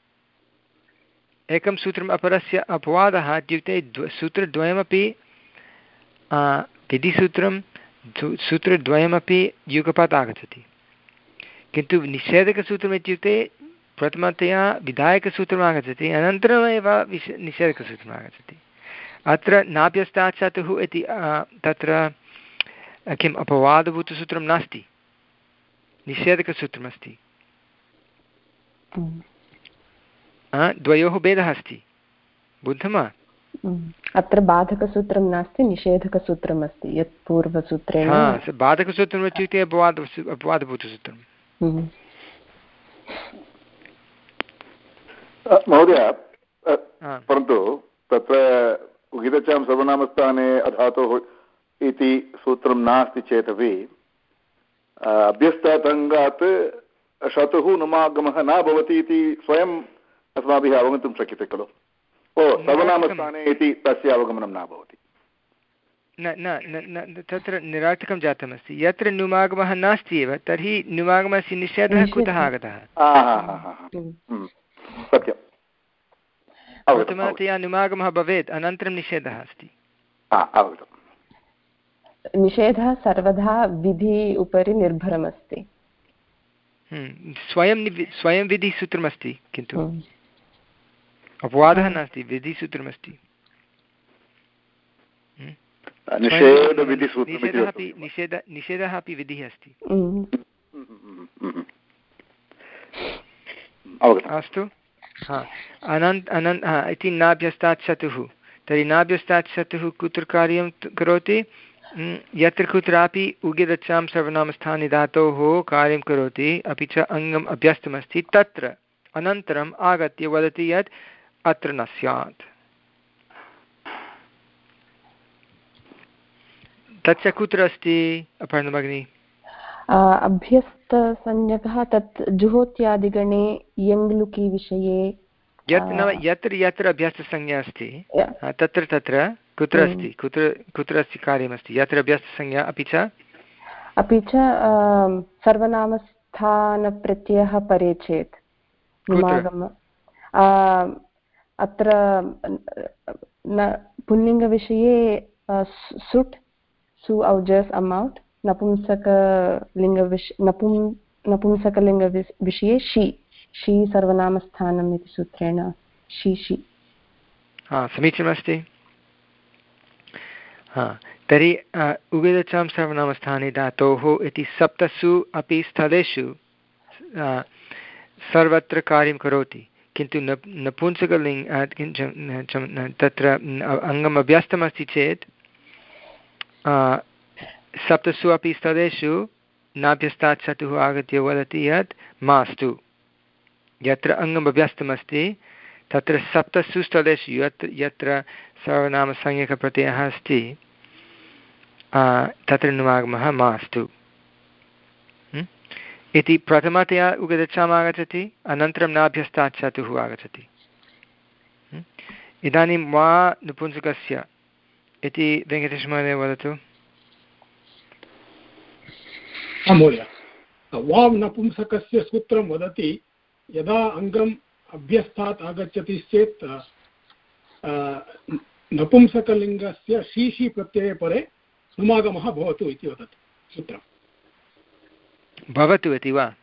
A: एकं सूत्रम् अपरस्य अपवादः इत्युक्ते द्व सूत्रद्वयमपि विधिसूत्रं सूत्रद्वयमपि युगपत् आगच्छति। किन्तु निषेधकसूत्रम् इत्युक्ते प्रथमतया विधायकसूत्रम् आगच्छति, अनन्तरमेव विश निषेधकसूत्रम् आगच्छति। अत्र नाभ्यस्तात् शतुः इति तत्र किम् अपवादभूतसूत्रं नास्ति, निषेधकसूत्रमस्ति। द्वयोः भेदः अस्ति। बुद्धं वा?
B: अत्र बाधकसूत्रं नास्ति, निषेधकसूत्रम् अस्ति, यत् पूर्वसूत्रेण।
A: बाधकसूत्रम् इत्युक्ते अपवाद अपवादभूतसूत्रं।
D: महोदय, परन्तु तत्र उगितचां सर्वनामस्थाने अधातोः इति सूत्रं नास्ति चेदपि अभ्यस्तात् अङ्गात् शतुः नुमागमः न भवति इति स्वयम् अस्माभिः अवगन्तुं शक्यते खलु? ओ सर्वनामस्थाने इति तस्य अवगमनं न भवति।
A: न न तत्र निरार्थकं जातमस्ति। यत्र नुमागमः नास्ति एव तर्हि नुमागमस्य निषेधः कुतः आगतः?
D: सत्यं।
A: प्रथमतया नुमागमः भवेत्, अनन्तरं निषेधः अस्ति।
B: निषेधः सर्वदा विधि उपरि निर्भरमस्ति।
A: स्वयं स्वयं विधिसूत्रमस्ति, किन्तु अपवादः नास्ति, विधिसूत्रमस्ति। निषेधः अपि निषेध निषेधः अपि विधिः अस्ति। अस्तु। हा अनन्त अनन्त हा इति नाभ्यस्तात् शतुः। तर्हि नाभ्यस्तात् शतुः कुत्र कार्यं करोति? यत्र कुत्रापि उगितचां सर्वनामस्थाने धातोः कार्यं करोति, अपि च अङ्गम् अभ्यस्तमस्ति, तत्र अनन्तरम् आगत्य वदति यत् अत्र न स्यात्। तच्च कुत्र अस्ति अपर्णा भगिनी?
B: अभ्यस्तसंज्ञकः तत् जुहोत्यादिगणे यङ्लुकि विषये
A: यत् न यत्र यत्र अभ्यस्तसंज्ञा अस्ति तत्र तत्र कुत्र अस्ति, कुत्र कुत्र अस्ति कार्यमस्ति यत्र अभ्यस्तसंज्ञा, अपि च
B: अपि च सर्वनामस्थानप्रत्ययः परे चेत् अत्र न पुल्लिङ्गविषये सुट् सु औजस् अमौट् नपुंसकलिङ्गविष नपुं नपुंसकलिङ्गविषये शी शी सर्वनामस्थानम् इति सूत्रेण शी शी।
A: हा समीचीनमस्ति। हा तर्हि उगिदचां सर्वनामस्थाने धातोः इति सप्तसु अपि स्थलेषु सर्वत्र कार्यं करोति, किन्तु न नपुंसकलिङ्ग तत्र अङ्गम् अभ्यस्तमस्ति चेत् सप्तसु अपि स्थलेषु नाभ्यस्तात् चतुः आगत्य वदति यत् मास्तु। यत्र अङ्गम् अभ्यस्तमस्ति तत्र सप्तसु स्थलेषु यत्र यत्र सर्वनामसंज्ञकप्रत्ययः अस्ति तत्र नुमागमः मास्तु इति प्रथमतया उगदचाम् आगच्छति, अनन्तरं नाभ्यस्तात् चतुः आगच्छति। इदानीं वा नपुंसकस्य इति वेङ्कटेशमहोदय वदतु।
F: महोदय, वा नपुंसकस्य सूत्रं वदति यदा अङ्गम् अभ्यस्तात् आगच्छति चेत् नपुंसकलिङ्गस्य शीशी प्रत्यये परे नुमागमः भवतु इति वदति सूत्रम्।
A: भवतु इति वा?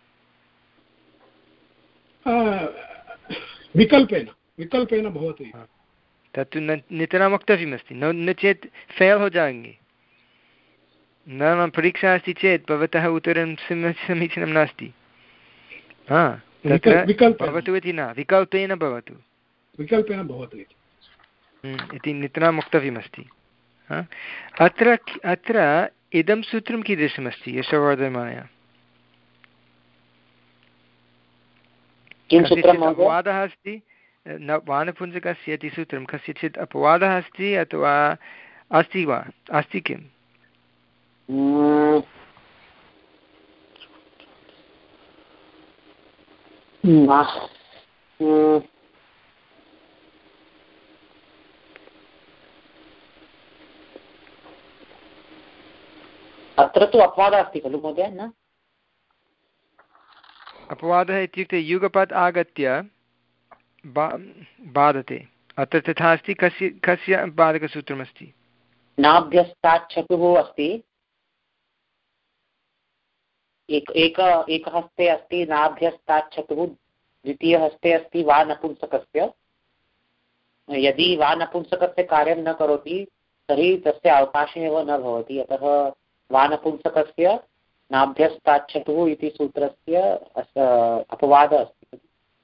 F: विकल्पेन विकल्पेन भवतु।
A: तत्तु न नितरां वक्तव्यमस्ति, न न चेत् फेल् हो जाएंगे। नाम परीक्षा अस्ति चेत् भवतः उत्तरं समीचीनं नास्ति। हा तत्र भवतु इति न, विकल्पेन भवतु,
F: विकल्पेन भवतु
A: इति नितरां वक्तव्यमस्ति। अत्र अत्र इदं सूत्रं कीदृशमस्ति यशोवर्धनमहोदय? अपवादः अस्ति न वानपुंसकस्य इति सूत्रं कस्यचित् अपवादः अस्ति अथवा अस्ति वा? अस्ति किम्?
C: अत्र तु अपवादः अस्ति खलु महोदय? न
A: अपवादः इत्युक्ते युगपत् आगत्य बा बाधते। अत्र तथा अस्ति। कस्य कस्य बाधकसूत्रमस्ति?
C: नाभ्यस्तात् चतुः अस्ति। एक एक एकहस्ते अस्ति नाभ्यस्तात् चतुः, द्वितीयहस्ते अस्ति वा नपुंसकस्य। यदि वा नपुंसकस्य कार्यं न करोति तर्हि तस्य अवकाशमेव न भवति। अतः वा नपुंसकस्य नाभ्यस्तात् चतुः इति सूत्रस्य अपवादः अस्ति।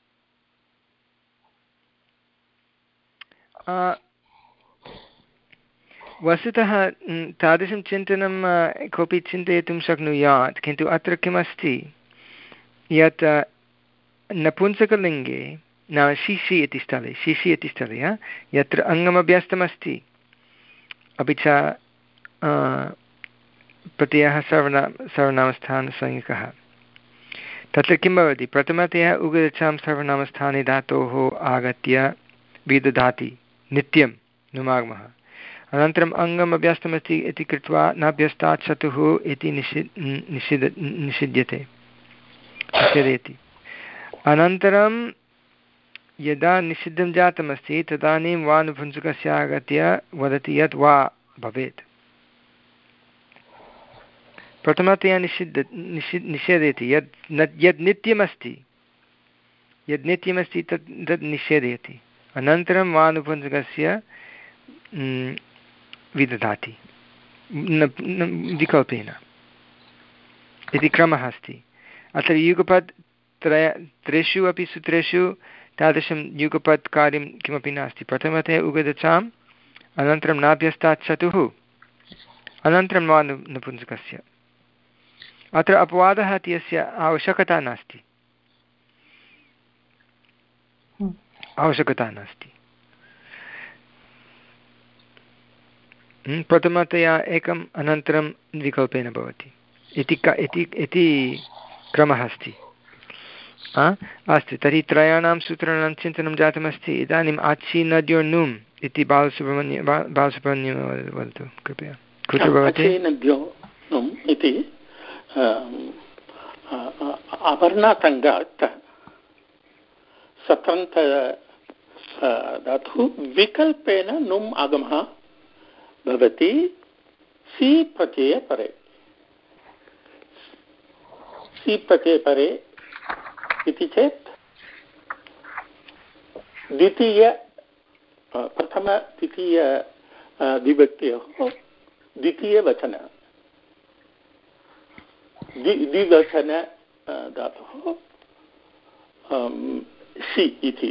A: वस्तुतः तादृशं चिन्तनं कोऽपि चिन्तयितुं शक्नुयात्, किन्तु अत्र किमस्ति यत् नपुंसकलिङ्गे नाम शिशि इति स्थले शिशि इति स्थले यत्र अङ्गमभ्यस्तमस्ति अपि च प्रत्ययः सर्वनाम सर्वनामस्थानसंज्ञकः, तत्र किं भवति? प्रथमतया उगदचां सर्वनामस्थाने धातोः आगत्य विदधाति नित्यं नुमागमः, अनन्तरम् अङ्गम् अभ्यस्तमस्ति इति कृत्वा नाभ्यस्तात् चतुः इति निषि निषिद् निषिध्यते निषेधयति। अनन्तरं यदा निषिद्धं जातमस्ति तदानीं वा नपुंसकस्य आगत्य वदति यत् वा भवेत्। प्रथमतया निषिद्ध निषि निषेधयति यत् न यद् नित्यमस्ति यद् नित्यमस्ति तत् तद् निषेधयति। अनन्तरं वा नपुंसकस्य विदधाति विकल्पेन इति क्रमः अस्ति। अत्र युगपत् त्रय त्रिषु अपि सूत्रेषु तादृशं युगपत् कार्यं किमपि नास्ति। प्रथमतया उगदचाम्, अनन्तरं नाभ्यस्तात् चतुः, अनन्तरं वा नपुंसकस्य। अत्र अपवादः इत्यस्य आवश्यकता नास्ति, आवश्यकता नास्ति। प्रथमतया एकम् अनन्तरं विकल्पेन भवति इति क इति इति क्रमः अस्ति। अस्तु, तर्हि त्रयाणां सूत्राणां चिन्तनं जातमस्ति। इदानीम् आचि नद्यो नुम् इति बालसुब्रह्मण्य बालसुब्रह्मण्यं वदतु कृपया। कुत्र भवति?
E: इति अवर्णातङ्गात् सतन्त धातुः विकल्पेन नुम् आगमः भवति सी प्रत्यये परे। सी प्रत्यये परे इति चेत् द्वितीय प्रथम द्वितीय विभक्त्योः द्वितीयवचन द्विवचन धातुः सि इति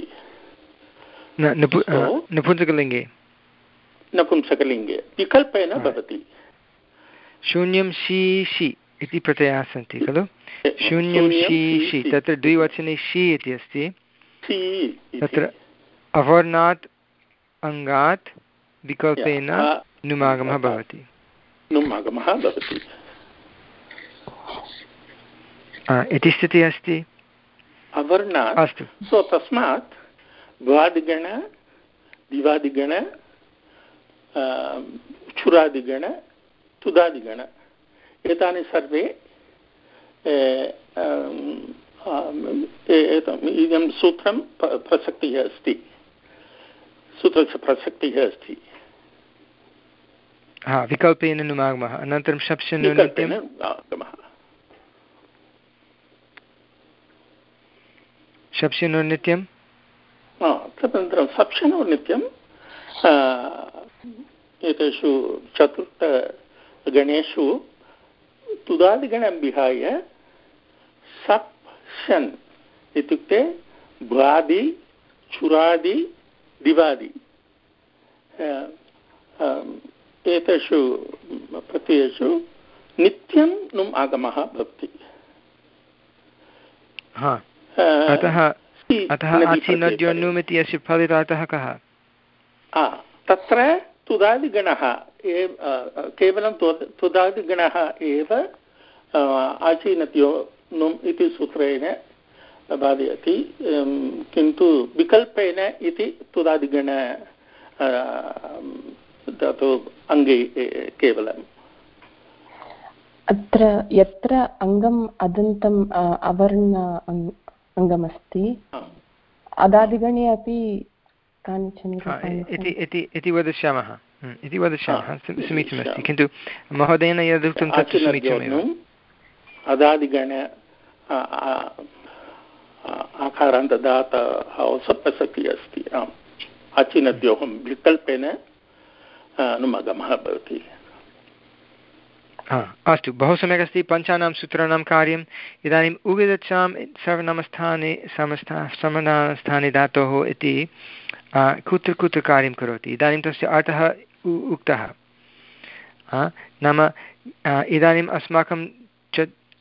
A: नपुंसकलिङ्गे
E: नपुंसकलिङ्गे विकल्पेन भवति।
A: शून्यं शीशि इति प्रत्ययाः सन्ति खलु। शून्यं शीशि तत्र द्विवचने शी इति अस्ति। तत्र अवर्णात् अङ्गात् विकल्पेन नुमागमः भवति।
E: नुमागमः भवति
A: इति स्थितिः अस्ति।
E: अवर्णात् अस्तु। सो तस्मात् भ्वादिगण दिवादिगण क्षुरादिगण तुदादिगण एतानि सर्वे इदं सूत्रं प्रसक्तिः अस्ति सूत्रस्य प्रसक्तिः अस्ति।
A: हा विकल्पेन नुमागमः अनन्तरं शप्शनुनित्यं शप्शनुनित्यं
E: तदनन्तरं शप्शनुनित्यं एतेषु चतुर्थगणेषु तुदादिगणं विहाय सप् षन् इत्युक्ते भ्वादि क्षुरादि दिवादि एतेषु प्रत्ययेषु नित्यं नुम् आगमः भवति।
A: अतः अतः आचिनद्योनुम् इति अस्य फलितार्थः कः?
E: तत्र तुदादिगणः एव केवलं तुदादिगणः एव आचीनत्यो नुम् इति सूत्रेण बाधयति किन्तु विकल्पेन इति तुदादिगण धातु अङ्गे केवलम्।
B: अत्र यत्र अङ्गम् अदन्तम् अवर्ण अङ्गमस्ति अदादिगणे अपि कानिचन
A: इति वदिष्यामः इति वदिष्यामः समीचीनमस्ति किन्तु महोदयेन यदुक्तं तत् समीचीनमेव।
E: अदादिगण आकारान्तदातः प्रसक्तिः अस्ति। आम् अचिनद्योः विकल्पेन अनुमगमः भवति।
A: अस्तु बहु सम्यक् अस्ति। पञ्चानां सूत्राणां कार्यम् इदानीम् उगिदचां सर्वनामस्थाने समस्था समनास्थाने धातोः इति कुत्र कुत्र कार्यं करोति इदानीं तस्य अर्थः उक्तः। नाम इदानीम् अस्माकं च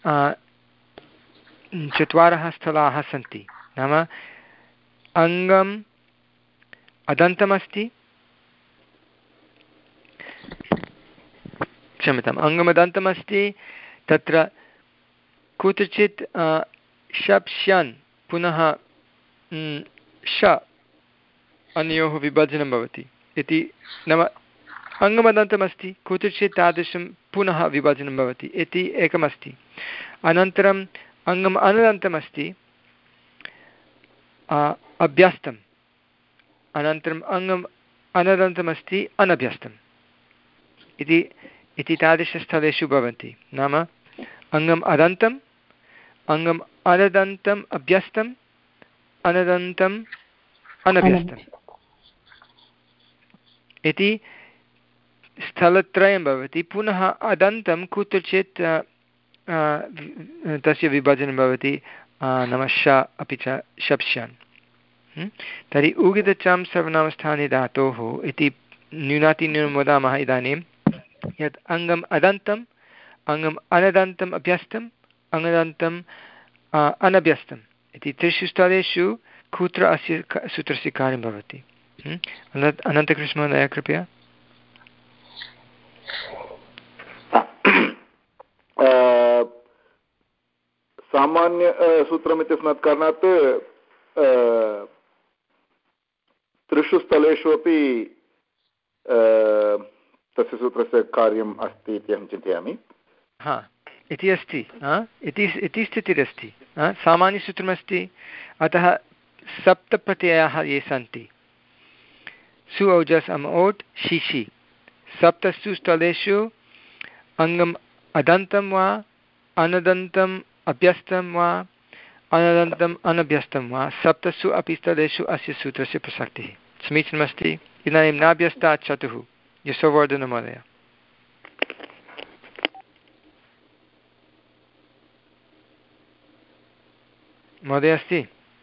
A: चत्वारः स्थलाः सन्ति। नाम अङ्गम् अदन्तमस्ति क्षम्यताम् अङ्गमदन्तमस्ति तत्र कुत्रचित् शप् श्यन् पुनः श अनयोः विभजनं भवति इति नाम अङ्गमदन्तमस्ति कुत्रचित् तादृशं पुनः विभजनं भवति इति एकमस्ति। अनन्तरम् अङ्गम् अनदन्तमस्ति अभ्यस्तम् अनन्तरम् अङ्गम् अनदन्तमस्ति अनभ्यस्तम् इति इति तादृशस्थलेषु भवन्ति। नाम अङ्गम् अदन्तम् अङ्गम् अनदन्तम् अभ्यस्तम् अनदन्तम् अनभ्यस्तम् इति स्थलत्रयं भवति। पुनः अदन्तं कुत्रचित् तस्य विभजनं भवति नाम श अपि च शप्स्यान्। तर्हि उगिदचां सर्वनामस्थाने धातोः इति न्यूनातिन्यूनं वदामः इदानीं यत् अङ्गम् अदन्तम् अङ्गम् अनदन्तम् अभ्यस्तम् अनदन्तम् अनभ्यस्तम् इति त्रिषु स्थलेषु कुत्र अस्य सूत्रस्य कार्यं भवति। अनन्तकृष्णमहोदय कृपया।
D: सामान्य सूत्रमित्यस्मात् कारणात् त्रिषु स्थलेषु अपि तस्य सूत्रस्य कार्यम् अस्ति इति अहं चिन्तयामि।
A: हा इति अस्ति इति इति स्थितिरस्ति। सामान्यसूत्रमस्ति अतः सप्तप्रत्ययाः ये सन्ति सु औजस् अम् ओट् शिशि सप्तसु स्थलेषु अङ्गम् अदन्तं वा अनदन्तम् अभ्यस्तं वा अनन्तरम् अनभ्यस्तं वा सप्तसु अपि स्थलेषु अस्य सूत्रस्य प्रसक्तिः। समीचीनमस्ति। इदानीं नाभ्यस्तात् चतुः यशोवर्धनमहोदय। महोदय अस्ति?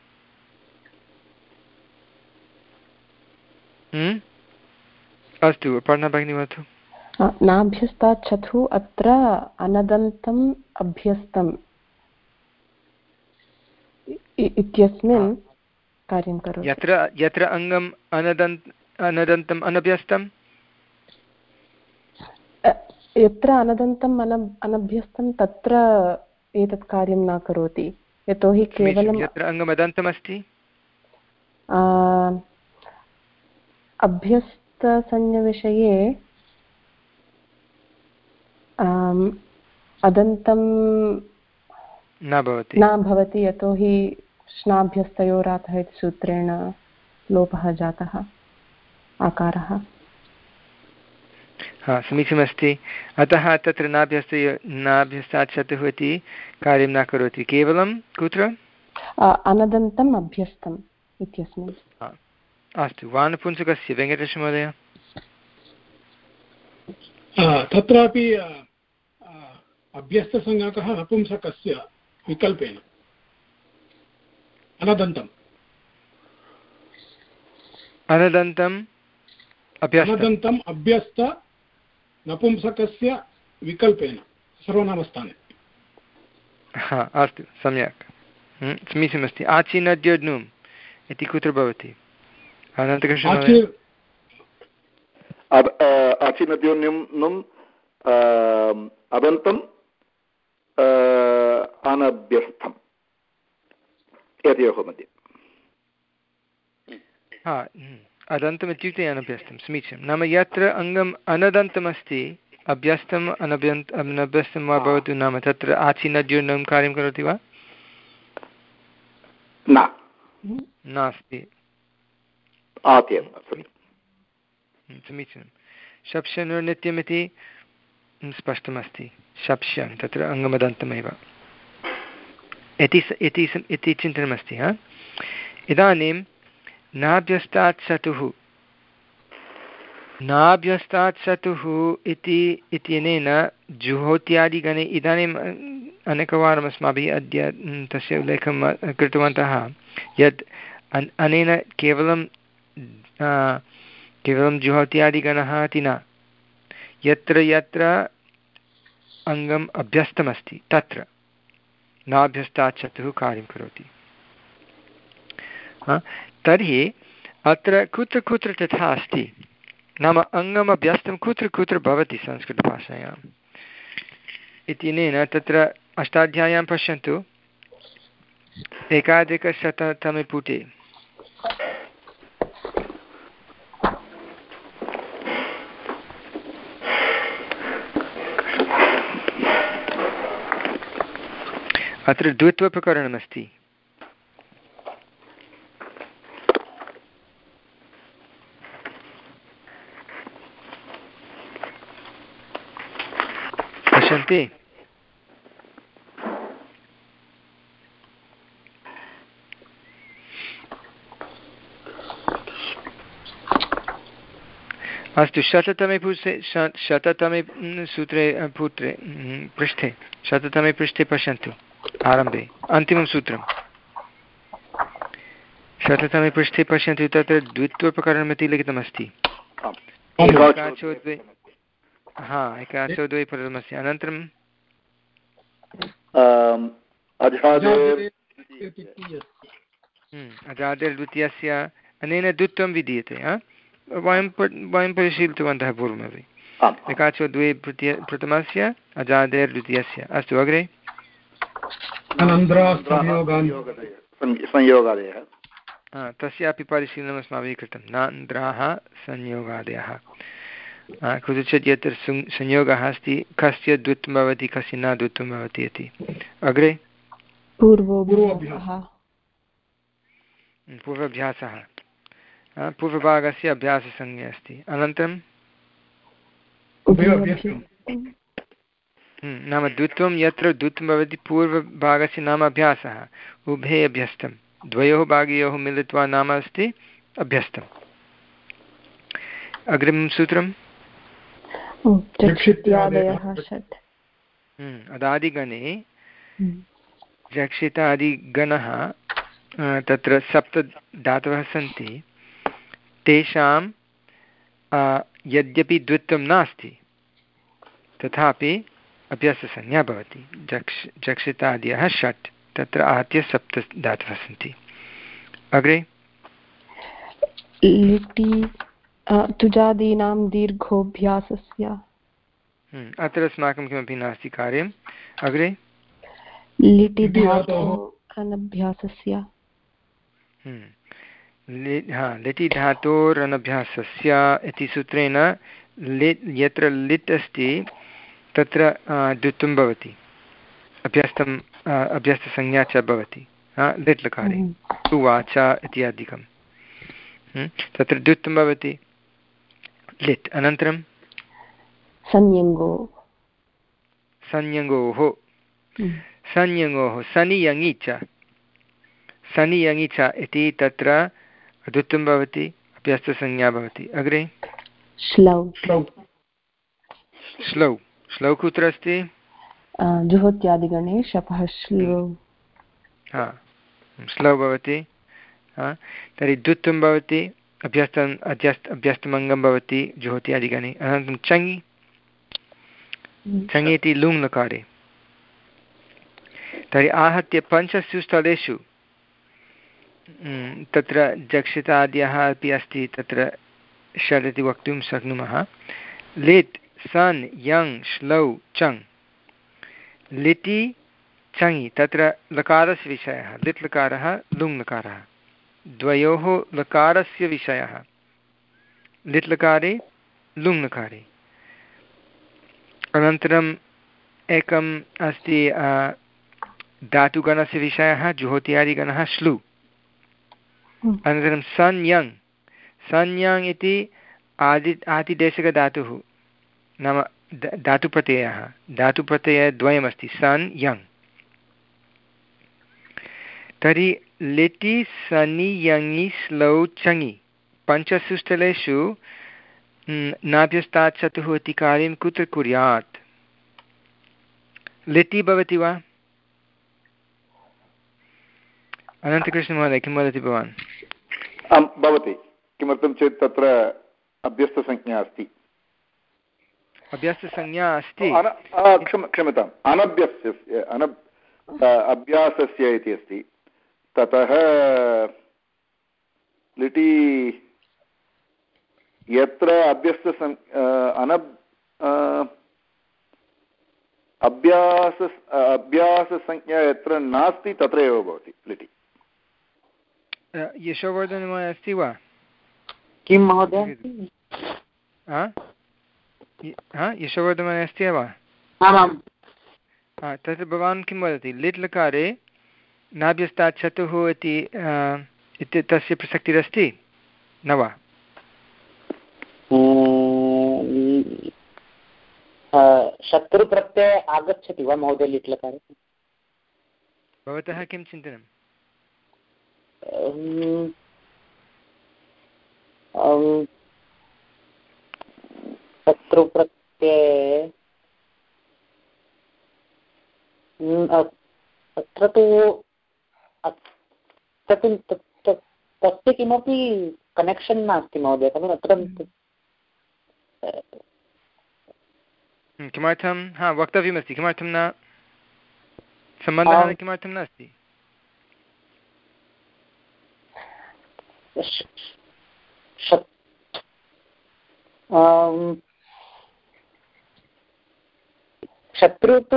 A: अस्तु पर्णा भगिनी वदतु।
B: नाभ्यस्तात् चतुः अत्र अनदन्तम् अभ्यस्तम् इत्यस्मिन् कार्यं करोति।
A: यत्र यत्र अङ्गम् अनदन्त अनदन्तम् अनभ्यस्तं
B: यत्र अनदन्तम् अन अनभ्यस्तं तत्र एतत् कार्यं न करोति, यतोहि केवलं
A: यत्र अङ्गमदन्तमस्ति
B: अभ्यस्तसंज्ञविषये अदन्तं
A: न भवति
B: न भवति यतोहि श्नाभ्यस्तयोरातः इति सूत्रेण लोपः जातः आकारः।
A: हा समीचीनमस्ति। अतः तत्र नाभ्यस्त नाभ्यस्तात् चतुः इति कार्यं न करोति, केवलं कुत्र
B: अनदन्तम् अभ्यस्तम् इत्यस्मिन्।
A: अस्तु वानपुंसकस्य वेङ्कटेशमहोदय।
F: तत्रापि अभ्यस्तसंज्ञकः नपुंसकस्य विकल्पेन अनदन्तम्
A: अनदन्तम्
F: अनदन्तम् अभ्यस्त नपुंसकस्य विकल्पेन सर्वनामस्थाने।
A: हा अस्तु सम्यक् समीचीनमस्ति। आचिनद्योनुम् इति कुत्र भवति? अनन्तकृष्ण
D: आचिनद्योनुम् अदन्तम् अनभ्यस्तम् एतयोः मध्ये।
A: हा अदन्तम् इत्युक्ते अनभ्यस्तं समीचीनं। नाम यत्र अङ्गम् अनदन्तमस्ति अभ्यस्तम् अनभ्यन्त अनभ्यस्तं वा भवतु, नाम तत्र आचिनद्योनुं कार्यं करोति वा? नास्ति। समीचीनं। शप्शनुर्नित्यमिति स्पष्टमस्ति। शप्शन् तत्र अङ्गमदन्तमेव इति इति चिन्तनमस्ति। हा इदानीं नाभ्यस्तात् चतुः नाभ्यस्तात् चतुः इति इत्यनेन जुहोत्यादिगणे इदानीम् अनेकवारम् अस्माभिः अद्य तस्य उल्लेखं कृतवन्तः यत् अनेन केवलं केवलं जुहोत्यादिगणः इति न, यत्र यत्र अङ्गम् अभ्यस्तमस्ति तत्र नाभ्यस्तात् चतुः कार्यं करोति। तर्हि अत्र कुत्र कुत्र तथा अस्ति, नाम अङ्गम् अभ्यस्तं कुत्र कुत्र भवति संस्कृतभाषायाम् इत्यनेन तत्र अष्टाध्याय्यां पश्यन्तु एकाधिकशततमे पुटे अत्र द्वित्वप्रकरणमस्ति। पश्यन्ति? अस्तु शततमे पुटे शततमे सूत्रे पुत्रे पृष्ठे शततमे पृष्ठे पश्यन्तु आरम्भे अन्तिमं सूत्रं शततमे पृष्ठे पश्यन्तु तत्र द्वित्वप्रकरणमिति लिखितमस्ति। एकाचो द्वे हा एकाचो द्वे प्रथमस्य अनन्तरं अजादिर्द्वितीयस्य अनेन द्वित्वं विधीयते। वयं वयं परिशीलितवन्तः पूर्वमपि। एकाचो द्वे प्रथमस्य अजादेर्द्वितीयस्य। अस्तु अग्रे
D: संयोगादयः
A: तस्यापि परिशीलनम् अस्माभिः कृतं। नान्द्राः संयोगादयः कुत्रचित् यत्र संयोगः अस्ति कस्य द्वित्वं भवति कस्य न द्वित्वं भवति इति। अग्रे पूर्वाभ्यासः पूर्वभागस्य अभ्याससंज्ञा अस्ति। अनन्तरं नाम द्वित्वं यत्र द्वित्वं भवति पूर्वभागस्य नाम अभ्यासः उभे अभ्यस्तं द्वयोः भागयोः मिलित्वा नाम अस्ति अभ्यस्तम्। अग्रिमं सूत्रम् अदादिगणे रक्षितादिगणः तत्र सप्त धातवः सन्ति तेषां यद्यपि द्वित्वं नास्ति तथापि अभ्याससंज्ञा भवति। जक्ष जक्षितादयः षट् तत्र आहत्य सप्त धातवः सन्ति। अग्रे
B: लिटि तुजादीनां दीर्घोऽभ्यासस्य
A: अत्र अस्माकं किमपि नास्ति कार्यम्। अग्रे
B: लिटि धातोः अनभ्यासस्य
A: हा लिटि धातोरनभ्यासस्य इति सूत्रेण लिट् यत्र लिट् अस्ति तत्र द्वित्वं भवति अभ्यस्तम् अभ्यस्तसंज्ञा च भवति लिट् लकारे उवाच इत्यादिकं तत्र द्वित्वं भवति लिट्। अनन्तरं
B: संयङ्गो
A: संयङ्गोः संयङ्गोः सनियङि च सनियङि च इति तत्र द्वित्वं भवति अभ्यस्तसंज्ञा भवति। अग्रे
B: श्लौ
A: श्लौ श्लौ कुत्र अस्ति
B: जुहोत्यादिगणे शपः श्लौ
A: हा श्लौ भवति तर्हि द्वित्वं भवति अभ्यस्तम् अभ्यस्त अभ्यस्तमङ्गं भवति जुहोत्यादिगणे। अनन्तरं चङि चङि इति लुङ् लकारे तर्हि आहत्य पञ्चसु स्थलेषु तत्र जक्षितादयः अपि अस्ति तत्र षड् इति वक्तुं शक्नुमः। लिट् सन् यङ् श्लौ चङ् लिटि चङि तत्र लकारस्य विषयः लिट् लकारः लुङ् लकारः द्वयोः लकारस्य विषयः लिट् लकारे लुङ् लकारे। अनन्तरम् एकम् अस्ति धातुगणस्य विषयः जुहोत्यादिगणः श्लु। अनन्तरं सन् यङ् सन् यङ् इति आदि आदिदेशकधातुः नाम धातुप्रत्ययः धातुप्रत्ययद्वयमस्ति सन् यङ्। तर्हि लिटि सनि यङि स्लौ चङि पञ्चसु स्थलेषु नाभ्यस्तात् चतुः इति कार्यं कुत्र कुर्यात्? लिटि भवति वा? अनन्तकृष्णमहोदय किं वदति भवान्?
D: आं भवति। किमर्थं चेत् तत्र अभ्यस्तसंज्ञा अस्ति
A: अभ्यस्तसंज्ञा अस्ति
D: क्षम क्षम्यताम् अनभ्यस्यस्य अन अभ्यासस्य इति अस्ति ततः लिटि यत्र अभ्यस्तसं अनब् अभ्यास अभ्याससंज्ञा यत्र नास्ति तत्र एव भवति लिटि।
A: यशोवर्धनमहोदय अस्ति वा?
C: किं महोदय?
A: यशोवर्धनमहोदय अस्ति वा?
C: आमाम्।
A: तत्र भवान् किं वदति? लिट् लकारे नाभ्यस्तात् चतुः इति इति तस्य प्रसक्तिरस्ति न वा?
C: शत्रुप्रत्यय आगच्छति वा महोदय लिट् लकारे?
A: भवतः किं चिन्तनं?
C: शत्रुप्रत्यय तत्र तु तस्य किमपि कनेक्षन् नास्ति महोदय खलु अत्र
A: किमर्थं हा वक्तव्यमस्ति किमर्थं न सम्बन्धः किमर्थं नास्ति?
C: शत्रु तु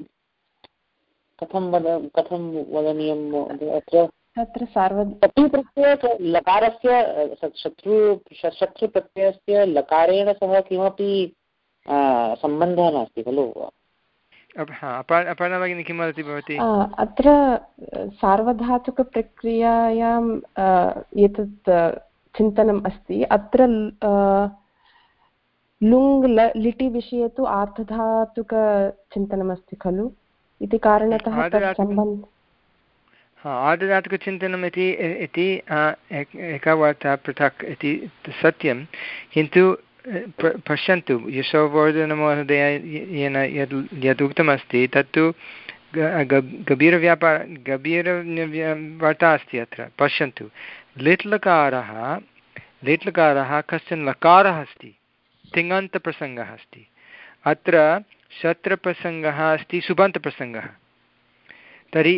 C: कथं वद कथं वदनीयम् अत्र
B: तत्र सार्व
C: शत्रुप्रत्यय लकारस्य शत्रु शत्रुप्रत्ययस्य लकारेण सह किमपि सम्बन्धः नास्ति खलु।
A: अपर्णा भगिनी किं वदति भवती?
B: अत्र सार्वधातुकप्रक्रियायां एतत् चिन्तनम् अस्ति। अत्र लुङ् लिटि विषये तु आर्धधातुकचिन्तनमस्ति खलु इति कारणतः तत् सम्बन्ध
A: हा आर्धधातुकचिन्तनम् इति इति एकः वार्ता पृथक् इति सत्यं, किन्तु पश्यन्तु यशोवर्धनमहोदयेन यद् यद् उक्तमस्ति तत्तु गभीरव्यापार गभीरवार्ता अस्ति अत्र। पश्यन्तु, लिट् लकारः लिट् लकारः कश्चन लकारः अस्ति, तिङन्तप्रसङ्गः अस्ति। अत्र शत्रप्रसङ्गः अस्ति सुबन्तप्रसङ्गः। तर्हि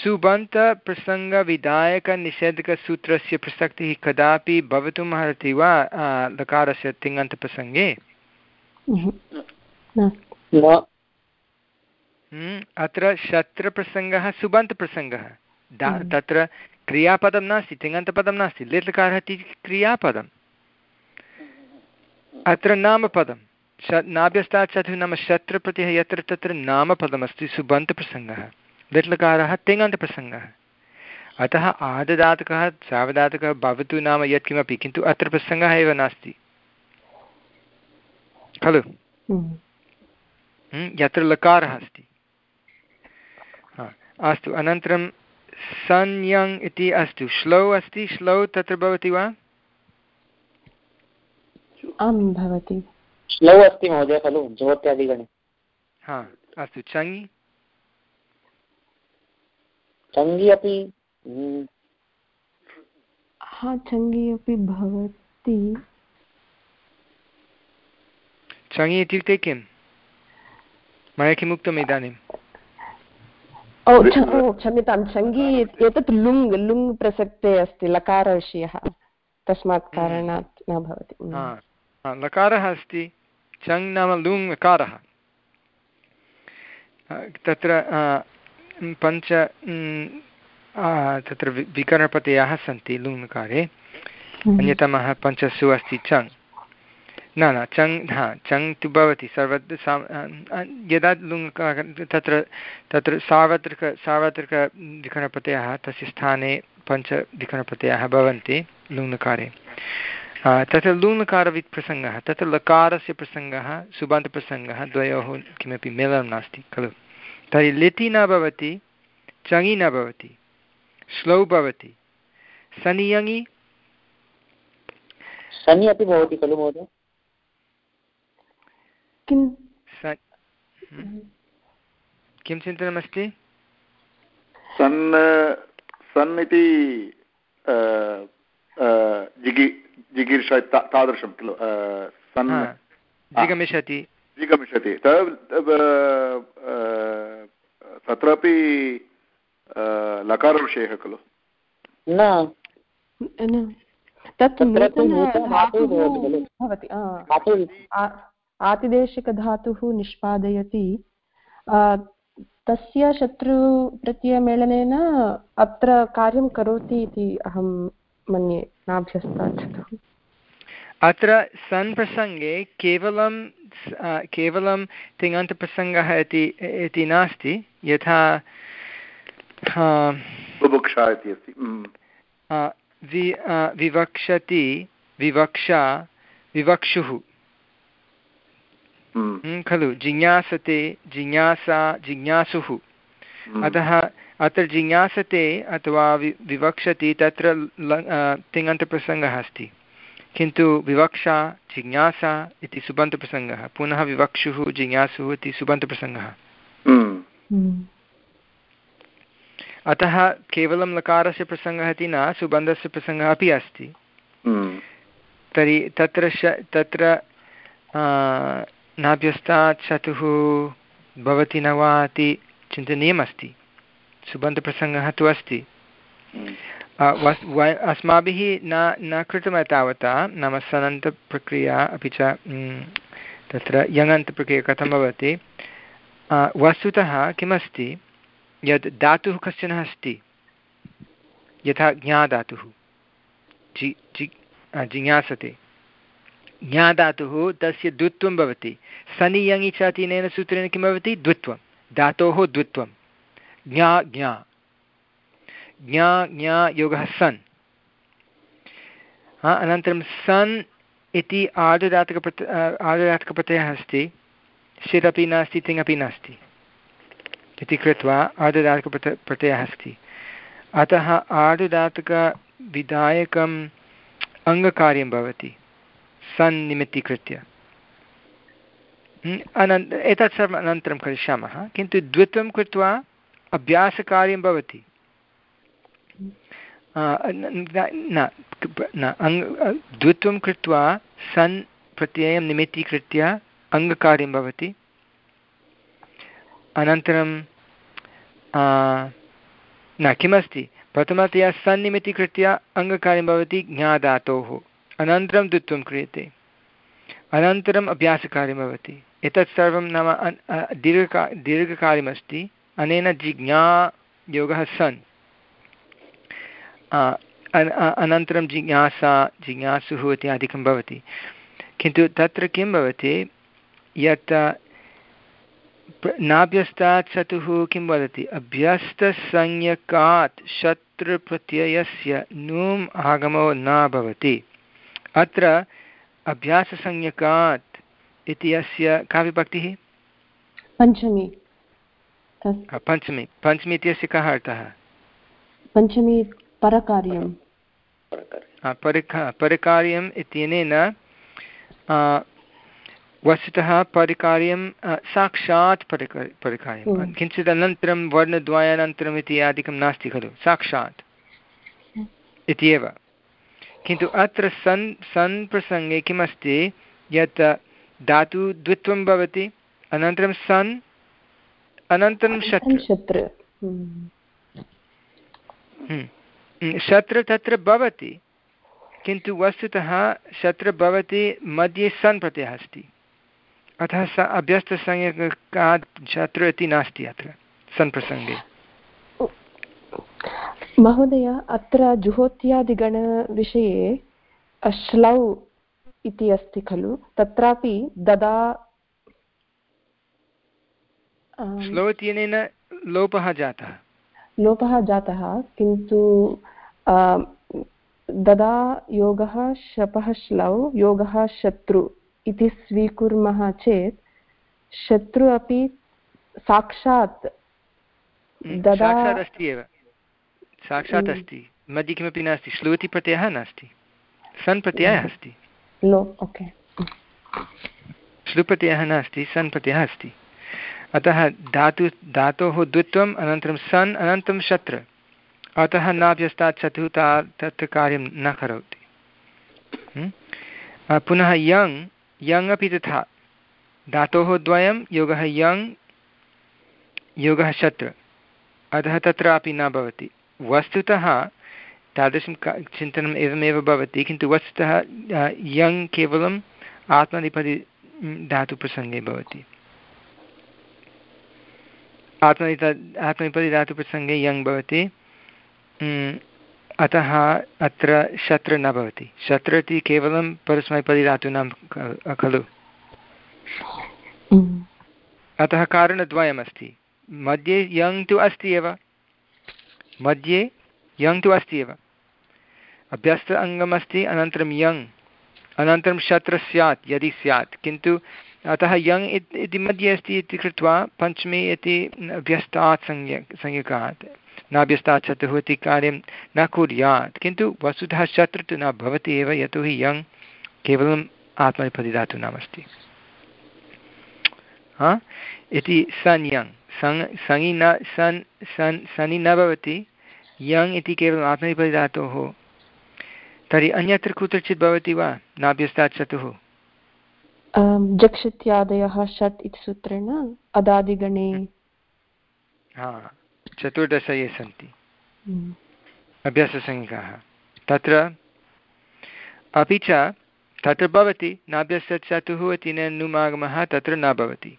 A: सुबन्तप्रसङ्गविधायकनिषेधकसूत्रस्य प्रसक्तिः कदापि भवितुम् अर्हति वा लकारस्य तिङन्तप्रसङ्गे? अत्र शत्रप्रसङ्गः सुबन्तप्रसङ्गः, तत्र क्रियापदं नास्ति, तिङन्तपदं नास्ति। लिट् लकारः इति क्रियापदम्, अत्र नामपदं नाभ्यस्तात् चतुः नाम शत्रप्रत्ययः यत्र तत्र नामपदमस्ति सुबन्तप्रसङ्गः। लिट् लकारः तिङन्तप्रसङ्गः, अतः आददातकः सावधातकः भवतु नाम यत्किमपि, किन्तु अत्र प्रसङ्गः एव नास्ति खलु, यत्र लकारः अस्ति। अस्तु, अनन्तरं संयङ् इति अस्तु, श्लौ अस्ति, श्लौ तत्र भवति वा?
B: आं भवति,
C: श्लौ अस्ति महोदय खलु ज्योत्यादिगणे।
A: हा अस्तु, चङि
C: चङि अपि
B: हा चङि अपि भवति।
A: चङि इत्युक्ते किं? मया किम् उक्तम् इदानीं?
B: ओ क्षम्यतां, चङि एतत् लुङ् लुङ् प्रसक्ते अस्ति, लकारविषयः, तस्मात् कारणात् न भवति।
A: लकारः अस्ति, चङ् नाम लुङ् लकारः। तत्र पञ्च तत्र विकरणप्रत्ययाः सन्ति लुङ्लकारे, अन्यतमः पञ्चसु अस्ति चङ्। न न चङ्, हा चङ् तु भवति सर्वत्र, यदा लुङ्लकार तत्र तत्र सार्वत्रिक सार्वत्रिक विकरणप्रत्ययः तस्य स्थाने पञ्च विकरणप्रत्ययाः भवन्ति लुङ्लकारे। तत्र लुङ्लकारवित् प्रसङ्गः, तत्र लकारस्य प्रसङ्गः सुबन्तप्रसङ्गः, द्वयोः किमपि मेलनं नास्ति खलु। तर्हि लिटि न भवति, चङि न भवति, श्लौ भवति, सनियङि
C: सनि अपि भवति खलु महोदय?
A: किं चिन्तनमस्ति?
D: सन् सन् इति जिगि जिगीर्ष तादृशं खलु, सन्
A: जिगमिषति
D: जिगमिषति, तत्रापि लकारविषयः खलु?
B: न, तत् भवति, आतिदेशिकधातुः निष्पादयति, तस्य शत्रुप्रत्ययमेलनेन अत्र कार्यं करोति इति अहं मन्ये, नाभ्यस्तात्।
A: अत्र सन् प्रसङ्गे केवलं केवलं तिङन्तप्रसङ्गः इति इति नास्ति, यथा
D: बुभुक्षा इति अस्ति,
A: विवक्षति, विवक्षा, विवक्षुः खलु, जिज्ञासते, जिज्ञासा, जिज्ञासुः। अतः अत्र जिज्ञासते अथवा विवक्षति तत्र तिङन्तप्रसङ्गः अस्ति, किन्तु विवक्षा जिज्ञासा इति सुबन्तप्रसङ्गः, पुनः विवक्षुः जिज्ञासुः इति सुबन्तप्रसङ्गः। अतः केवलं लकारस्य प्रसङ्गः इति न, सुबन्धस्य प्रसङ्गः अपि अस्ति। तर्हि तत्र श तत्र नाभ्यस्तात् चतुः भवति न वा इति चिन्तनीयमस्ति। सुबन्तप्रसङ्गः तु अस्ति, अस्माभिः न न कृतं तावता, नाम सनन्तप्रक्रिया अपि च तत्र यङन्तप्रक्रिया कथं भवति। वस्तुतः किमस्ति, यद् धातुः कश्चन अस्ति, यथा ज्ञाधातुः, जि जि जिज्ञासते, ज्ञाधातुः तस्य द्वित्वं भवति। सनि यङि च अनेन सूत्रेण किं भवति? द्वित्वं, धातोः द्वित्वं, ज्ञा ज्ञा, ज्ञा ज्ञा योगः सन्। अनन्तरं सन् इति आर्धधातुकप्रत आर्धधातुकप्रत्ययः अस्ति, षिरपि नास्ति तिङपि नास्ति इति कृत्वा आर्धधातुकप्रत प्रत्ययः अस्ति। अतः आर्धधातुकविधायकम् अङ्गकार्यं भवति सन् निमित्तीकृत्य। अनन्त एतत् सर्वम् अनन्तरं करिष्यामः, किन्तु द्वित्वं कृत्वा अभ्यासकार्यं भवति। न न अङ्ग द्वित्वं कृत्वा सन् प्रत्ययं निमित्तीकृत्य अङ्गकार्यं भवति। अनन्तरं न किमस्ति, प्रथमतया सन् निमित्तीकृत्य अङ्गकार्यं भवति ज्ञाधातोः, अनन्तरं द्वित्वं क्रियते, अनन्तरम् अभ्यासकार्यं भवति। एतत् सर्वं नाम दीर्घका दीर्घकार्यमस्ति। अनेन जिज्ञायोगः सन्, अनन्तरं जिज्ञासा जिज्ञासुः इत्यादिकं भवति। किन्तु तत्र किं भवति, यत् नाभ्यस्तात् शतुः किं वदति, अभ्यस्तसंज्ञकात् शत्रुप्रत्ययस्य नुम् आगमो न भवति। अत्र अभ्याससंज्ञकात् इति अस्य का विभक्तिः?
B: पञ्चमी।
A: पञ्चमी पञ्चमी इत्यस्य कः अर्थः?
B: पञ्चमी परकार्यं।
A: परिकार्यम् इत्यनेन वस्तुतः परिकार्यं साक्षात् परिकार परिकार्यं, किञ्चित् अनन्तरं वर्णद्वयानन्तरम् इत्यादिकं नास्ति खलु, साक्षात् इत्येव। किन्तु अत्र सन् सन् प्रसङ्गे किमस्ति, यत् धातु द्वित्वं भवति, अनन्तरं सन्, अनन्तरं शत्रु। शत्रु तत्र भवति, किन्तु वस्तुतः शत्रु भवति मध्ये सन् प्रत्ययः अस्ति, अतः स अभ्यस्तसंज्ञकात् शत्रु इति नास्ति अत्र सन् प्रसङ्गे।
B: महोदय, अत्र जुहोत्यादिगणविषये श्लौ इति अस्ति खलु, तत्रापि ददा
A: श्लौ इत्यनेन लोपः जातः
B: लोपः जातः किन्तु ददा योगः शपः श्लौ योगः शत्रु इति स्वीकुर्मः चेत् शत्रु अपि साक्षात् ददा
A: अस्ति एव, साक्षात् अस्ति, मध्ये किमपि नास्ति, श्लुति प्रत्ययः नास्ति, सन् प्रत्ययः अस्ति।
B: लो ओके,
A: श्लुप्रत्ययः नास्ति, सन् प्रत्ययः अस्ति। अतः धातु धातोः द्वित्वम्, अनन्तरं सन्, अनन्तरं शत्र, अतः नाभ्यस्तात् शत्रुः तत्र कार्यं न करोति। पुनः यङ् यङ् अपि तथा, धातोः द्वयं, योगः यङ् योगः शत्र, अतः तत्रापि न भवति। वस्तुतः तादृशं चिन्तनम् एवमेव भवति, किन्तु वस्तुतः यङ् केवलम् आत्मनेपदी धातुप्रसङ्गे भवति। आत्मनेपदी आत्मनेपदी धातुप्रसङ्गे यङ् भवति, अतः अत्र शत्र न भवति। शत्र इति केवलं परस्मैपदी धातूनां खलु, अतः कारणद्वयमस्ति। मध्ये यङ् तु अस्ति एव, मध्ये यङ् तु अस्ति एव, अभ्यस्त अङ्गमस्ति, अनन्तरं यङ्, अनन्तरं शत्र स्यात् यदि स्यात्, किन्तु अतः यङ् इति मध्ये अस्ति इति कृत्वा पञ्चमी इति अभ्यस्तात् संज्ञ संज्ञकात् नाभ्यस्तात् शत्रुः इति कार्यं न कुर्यात्, किन्तु वस्तुतः शत्रु तु न भवति एव, यतोहि यङ् केवलम् आत्मनेपदीधातूनामस्ति। हा इति सन् यङ् सङ् सङि न सन् सन् सनि न भवति, यङ् इति केवलम् आत्मनेपदीधातोः। तर्हि अन्यत्र कुत्रचित् भवति वा नाभ्यस्तात् शत्रुः?
B: जक्षित्यादयः षट् इति सूत्रेण अदादिगणे
A: हा चतुर्दश ये सन्ति अभ्याससंज्ञकाः, तत्र अपि च तत्र भवति नाभ्यस्तात् शत्रुः इति नुमागमः, तत्र न भवति।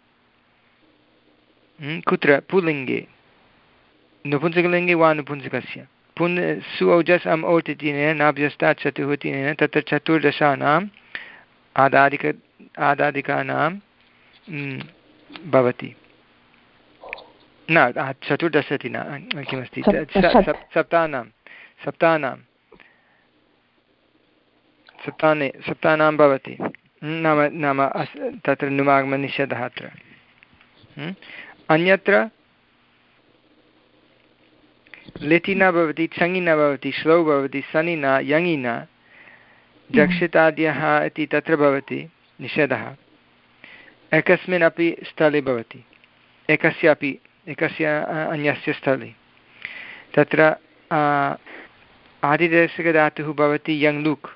A: कुत्र? पुल्लिङ्गे, नपुंसकलिङ्गे वा नपुंसकस्य पुन् सु औजस् अम् औट् इत्यनेन नाभ्यस्तात् शत्रुः इत्यनेन तत्र चतुर्दशानाम् आदादिक आदादिकानां भवति। न चतुर्दश इति न, किमस्ति, सप्तानां सप्तानां सप्ताने सप्तानां भवति नाम नाम अस् तत्र नुमागमनिषेधः अत्र अन्यत्र लिटि न भवति छङि न भवति श्लौ भवति सनि न यङि न जक्षिताद्यः इति तत्र भवति निषेधः एकस्मिन् अपि स्थले भवति एकस्य अपि एकस्य अन्यस्य स्थले तत्र आदिदेशिकधातुः भवति यङ् लुक्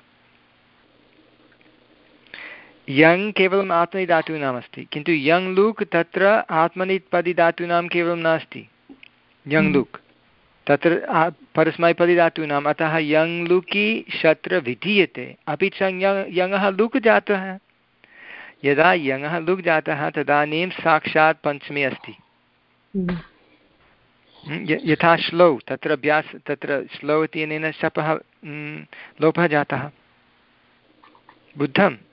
A: यङ् केवलम् आत्मनिधातूनामस्ति किन्तु यङ् लुक् तत्र आत्मनिपदिधातूनां केवलं नास्ति यङ् लुक् तत्र परस्मैपदिधातूनाम् अतः यङ् लुकि शत्र विधीयते अपि च यङः लुक् जातः यदा यङः लुक् जातः तदानीं साक्षात् पञ्चमी अस्ति यथा श्लौ तत्र अभ्यास तत्र श्लौ इत्यनेन शपः लोपः जातः बुद्धम्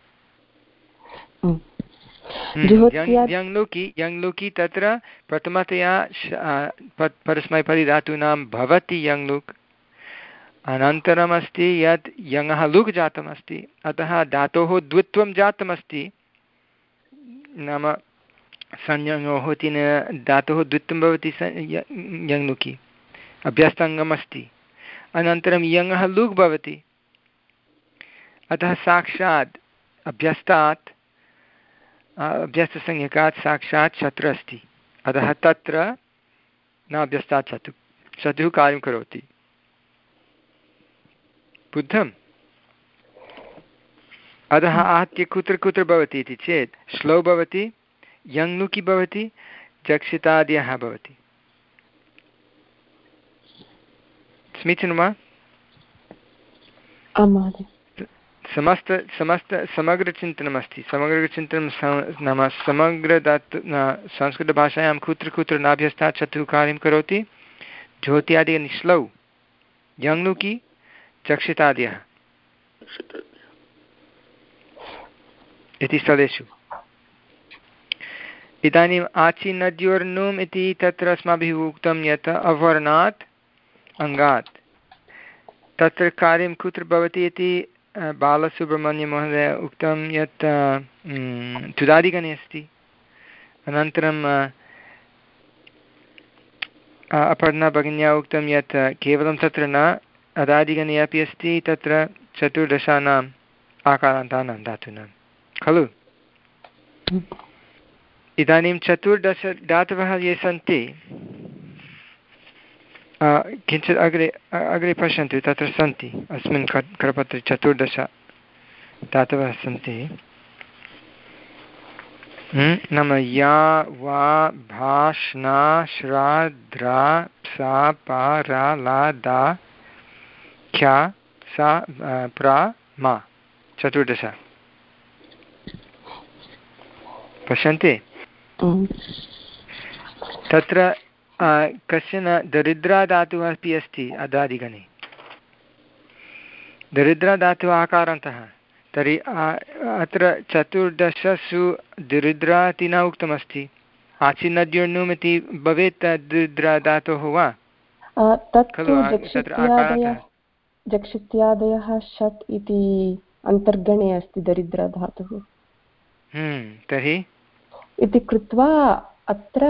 A: यङ् लुकि यङ् लुकि तत्र प्रथमतया परस्मैपदिधातूनां भवति यङ् लुक् अनन्तरमस्ति यत् यङः लुक् जातमस्ति अतः धातोः द्वित्वं जातमस्ति नाम संज्ञयोः तेन धातोः द्वित्वं भवति यङ् लुकि अभ्यस्ताङ्गमस्ति अनन्तरं यङः लुक् भवति अतः साक्षात् अभ्यस्तात् अभ्यस्तसंज्ञकात् साक्षात् शत्रु अस्ति अतः तत्र न अभ्यस्तात् शतु शतुः कार्यं करोति बुद्धम् अतः आहत्य कुत्र कुत्र भवति इति चेत् श्लौ भवति यङ् लुकि भवति जक्षितादयः भवति समीचीनं वा समस्त समस्त समग्रचिन्तनमस्ति समग्रचिन्तनं नाम समग्रधातु संस्कृतभाषायां कुत्र कुत्र नाभ्यस्तात् शत्रुः कार्यं करोति ज्योत्यादि निश्लौ यङ् लुकि चक्षितादयः इति स्थलेषु इदानीम् आचि नद्योर्नुम् इति तत्र अस्माभिः उक्तं यत् अवर्णात् अङ्गात् तत्र कार्यं कुत्र भवति इति बालसुब्रह्मण्यमहोदय उक्तं यत् तुदादिगणे अस्ति अनन्तरं अपर्णा भगिन्या उक्तं यत् केवलं तत्र न अदादिगणे अपि अस्ति तत्र चतुर्दशानाम् आकारान्तानां धातूनां खलु इदानीं चतुर्दश धातवः ये सन्ति किञ्चित् अग्रे अग्रे पश्यन्तु तत्र सन्ति अस्मिन् करपत्रे चतुर्दश धातवः सन्ति नाम या वा भा श्ना श्रा द्रा सा पा रा ला दा ख्या सा प्रा मा चतुर्दश पश्यन्ति तत्र कश्चन दरिद्राधातुः अपि अस्ति अदादिगणे दरिद्राधातुः आकारान्तः तर्हि अत्र चतुर्दशसु दरिद्रा इति न उक्तमस्ति आचिनद्योर्नुम् इति भवेत् दरिद्राधातोः वा खलु तत्र आकारान्तः
B: जक्षित्यादयः षट् इति अन्तर्गणे अस्ति दरिद्रधातुः
A: तर्हि
B: इति कृत्वा अत्र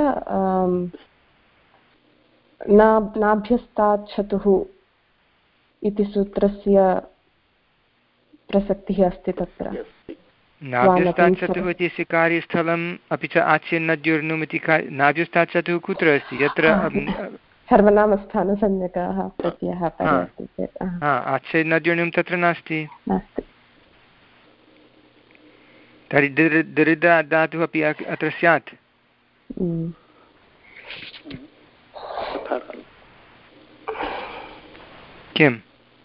B: नाभ्यस्तात् शतुः इति सूत्रस्य प्रसक्तिः अस्ति तत्र
A: नाभ्यस्तात् शतुः इत्यस्य कार्यस्थलम् अपि च आच्यन्नद्योर्नुम् इति नाभ्यस्तात् शतुः कुत्र अस्ति यत्र
B: सर्वनामस्थानसंज्ञकाः प्रत्ययः परे अस्ति चेत्
A: आच्यन्नद्योर्नुम् तत्र नास्ति तर्हि दरिद्र धातुः अपि अत्र स्यात् किम्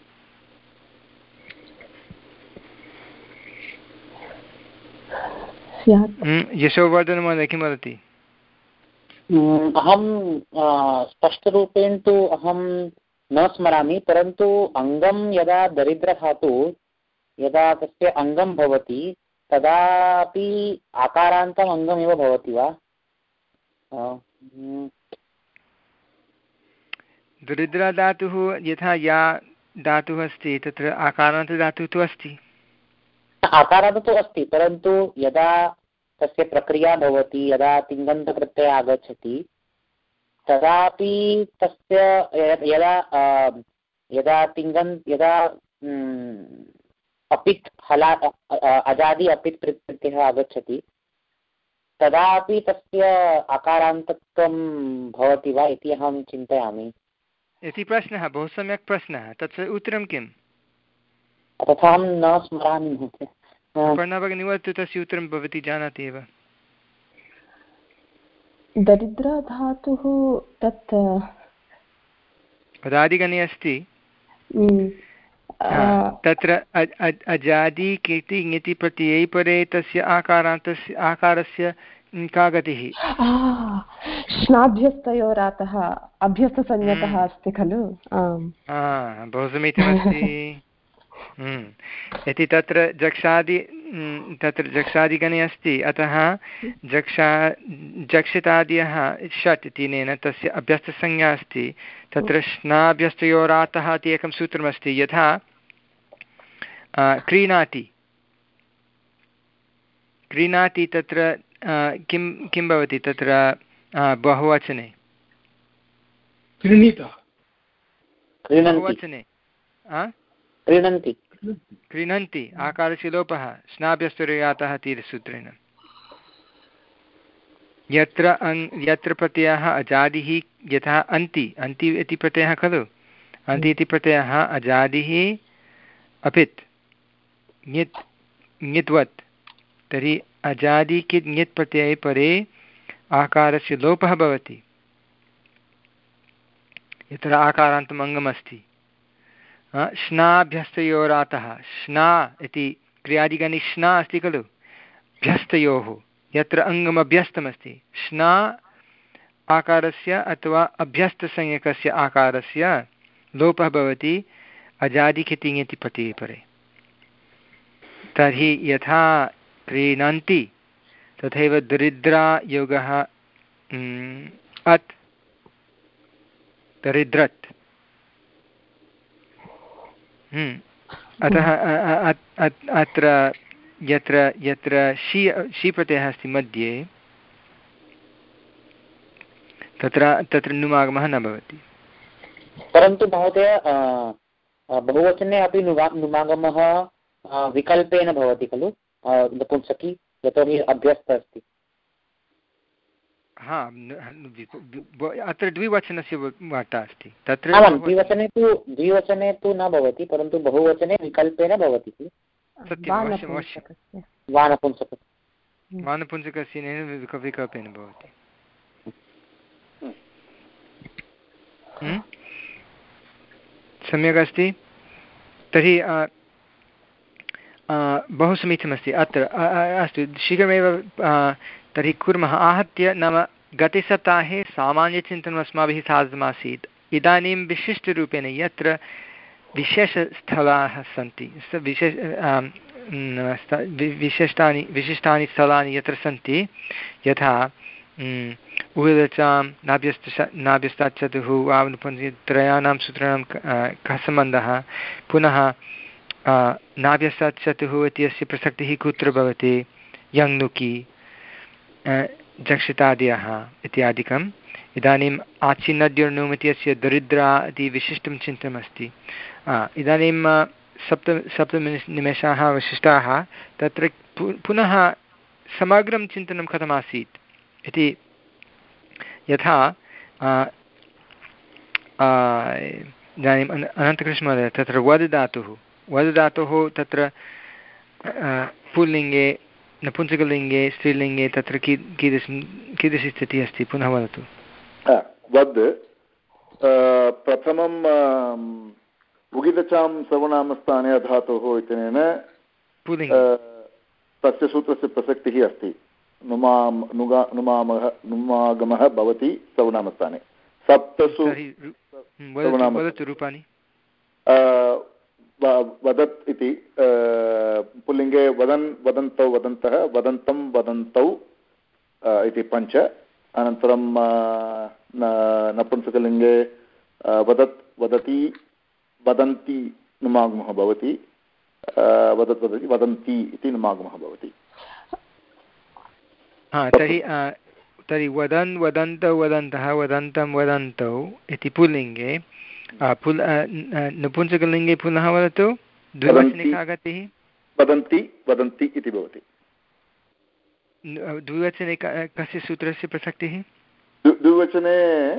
A: यशोवर्धनमहोदय किं वदति
C: अहं स्पष्टरूपेण तु अहं न स्मरामि परन्तु अङ्गं यदा दरिद्रधातु यदा तस्य अङ्गं भवति तदापि आकारान्तम् अङ्गमेव भवति वा
A: दरिद्रधातुः यथा या धातुः अस्ति तत्र आकारान्तधातुः तु अस्ति।
C: आकारात् तु अस्ति, परन्तु यदा तस्य प्रक्रिया भवति, यदा तिङन्तप्रत्ययः आगच्छति तदापि तस्य यदा यदा तिङन् यदा अपित् हला अजादि अपित् प्रत्ययः आगच्छति तदापि तस्य आकारान्तत्वं भवति वा इति अहं चिन्तयामि।
A: इति प्रश्नः, बहु सम्यक् प्रश्नः। तस्य उत्तरं किम्?
C: तथा अहं न स्मरामि महोदय।
A: भगिनी वदतु, तस्य उत्तरं भवती जानाति एव।
B: दरिद्रधातुः तत्
A: अदादिगणे अस्ति, तत्र अजादि किति ङिति प्रत्यये परे तस्य आकारान्तस्य आकारस्य का गतिः?
B: श्नाभ्यस्तयोरातः अभ्यस्तसंज्ञकः अस्ति खलु।
A: बहु समीचीनमस्ति। इति तत्र जक्षादि तत्र जक्षादिगणे अस्ति, अतः जक्षा जक्षितादयः षट् इत्यनेन तस्य अभ्यस्तसंज्ञा अस्ति। तत्र श्नाभ्यस्तयोरातः इति एकं सूत्रमस्ति। यथा क्रीणाति क्रीणाति तत्र किं किं भवति तत्र बहुवचने? बहुवचने
C: क्रीणन्ति
A: क्रीणन्ति आकारस्य लोपः श्नाभ्यस्तयोरातः इति सूत्रेण। यत्र अङ् यत्र प्रत्ययः अजादिः, यथा अन्ति अन्ति इति प्रत्ययः खलु, अन्ति इति प्रत्ययः अजादिः अपित् ङित् ङित्वत्, तर्हि अजादि कित् ङित् प्रत्यये परे आकारस्य लोपः भवति यत्र आकारान्तम् अङ्गमस्ति। श्नाभ्यस्तयोरातः, श्ना इति क्रियादिगणे श्ना अस्ति खलु, भ्यस्तयोः यत्र अङ्गमभ्यस्तमस्ति, श्ना आकारस्य अथवा अभ्यस्तसंज्ञकस्य आकारस्य लोपः भवति अजादिकिति ङिति प्रत्यये परे। तर्हि यथा क्रीणन्ति तथैव दरिद्रा योगः अत् दरिद्रत्। अतः अत्र यत्र यत्र शी शी प्रत्ययः अस्ति मध्ये तत्र तत्र नुमागमः न भवति।
C: परन्तु महोदय बहुवचने अपि नुमागमः विकल्पेन भवति खलु नपुंसकी, यतोहि अभ्यस्त अस्ति।
A: हा, अत्र द्विवचनस्य वार्ता अस्ति। तत्र
C: द्विवचने तु द्विवचने तु न भवति, परन्तु बहुवचने विकल्पेन भवति खलु।
A: वानपुंसकस्य विकल्पेन भवति। सम्यक् अस्ति। तर्हि बहु समीचीनमस्ति। अत्र अस्तु, शीघ्रमेव तर्हि कुर्मः। आहत्य नाम गते सप्ताहे सामान्यचिन्तनम् अस्माभिः साधितमासीत्। इदानीं विशिष्टरूपेण यत्र विशेषस्थलाः सन्ति, विशेष विशिष्टानि विशिष्टानि स्थलानि यत्र सन्ति, यथा उदचां नाभ्यस्त नाभ्यस्तात् चतुः वावनुपञ्च त्रयाणां सूत्राणां कः सम्बन्धः, पुनः नाभ्यस्तात् चतुः इत्यस्य प्रसक्तिः कुत्र भवति, यङ्नुकि जक्षितादयः इत्यादिकम्। इदानीम् आचिन्नद्योर्नुम् इत्यस्य दरिद्रा इति विशिष्टं चिन्तनमस्ति। इदानीं सप्त सप्तनिमेषाः अवशिष्टाः। तत्र पुनः समग्रं चिन्तनं कथमासीत् इति, यथा इदानीम् अनन्तकृष्णमहोदय तत्र वद् धातुः वद् धातुः तत्र पुल्लिङ्गे नपुंसकलिङ्गे स्त्रीलिङ्गे तत्र की कीदृशं कीदृशी स्थितिः अस्ति, पुनः वदतु।
D: वद् प्रथमं उगितचां सर्वनामस्थाने धातोः इत्यनेन तस्य सूत्रस्य प्रसक्तिः अस्ति। नुमां नुगा नुमामः नुमागमः भवति सर्वनामस्थाने। सप्तसु
A: रूपाणि
D: वदत् इति पुल्लिङ्गे वदन् वदन्तौ वदन्तः वदन्तं वदन्तौ इति पञ्च। अनन्तरं नपुंसकलिङ्गे वदत् वदति वदन्ति नुमागमः भवति वदत् वदति वदन्ति इति नुमागमः भवति
A: हा तर्हि तर्हि वदन् वदन्तौ वदन्तः वदन्तं वदन्तौ इति पुल्लिङ्गे पुल् नपुंसकलिङ्गे पुनः वदतु द्विवचने का गतिः
D: वदन्ति वदन्ति इति भवति
A: द्विवचने कस्य सूत्रस्य प्रसक्तिः
D: द्विवचने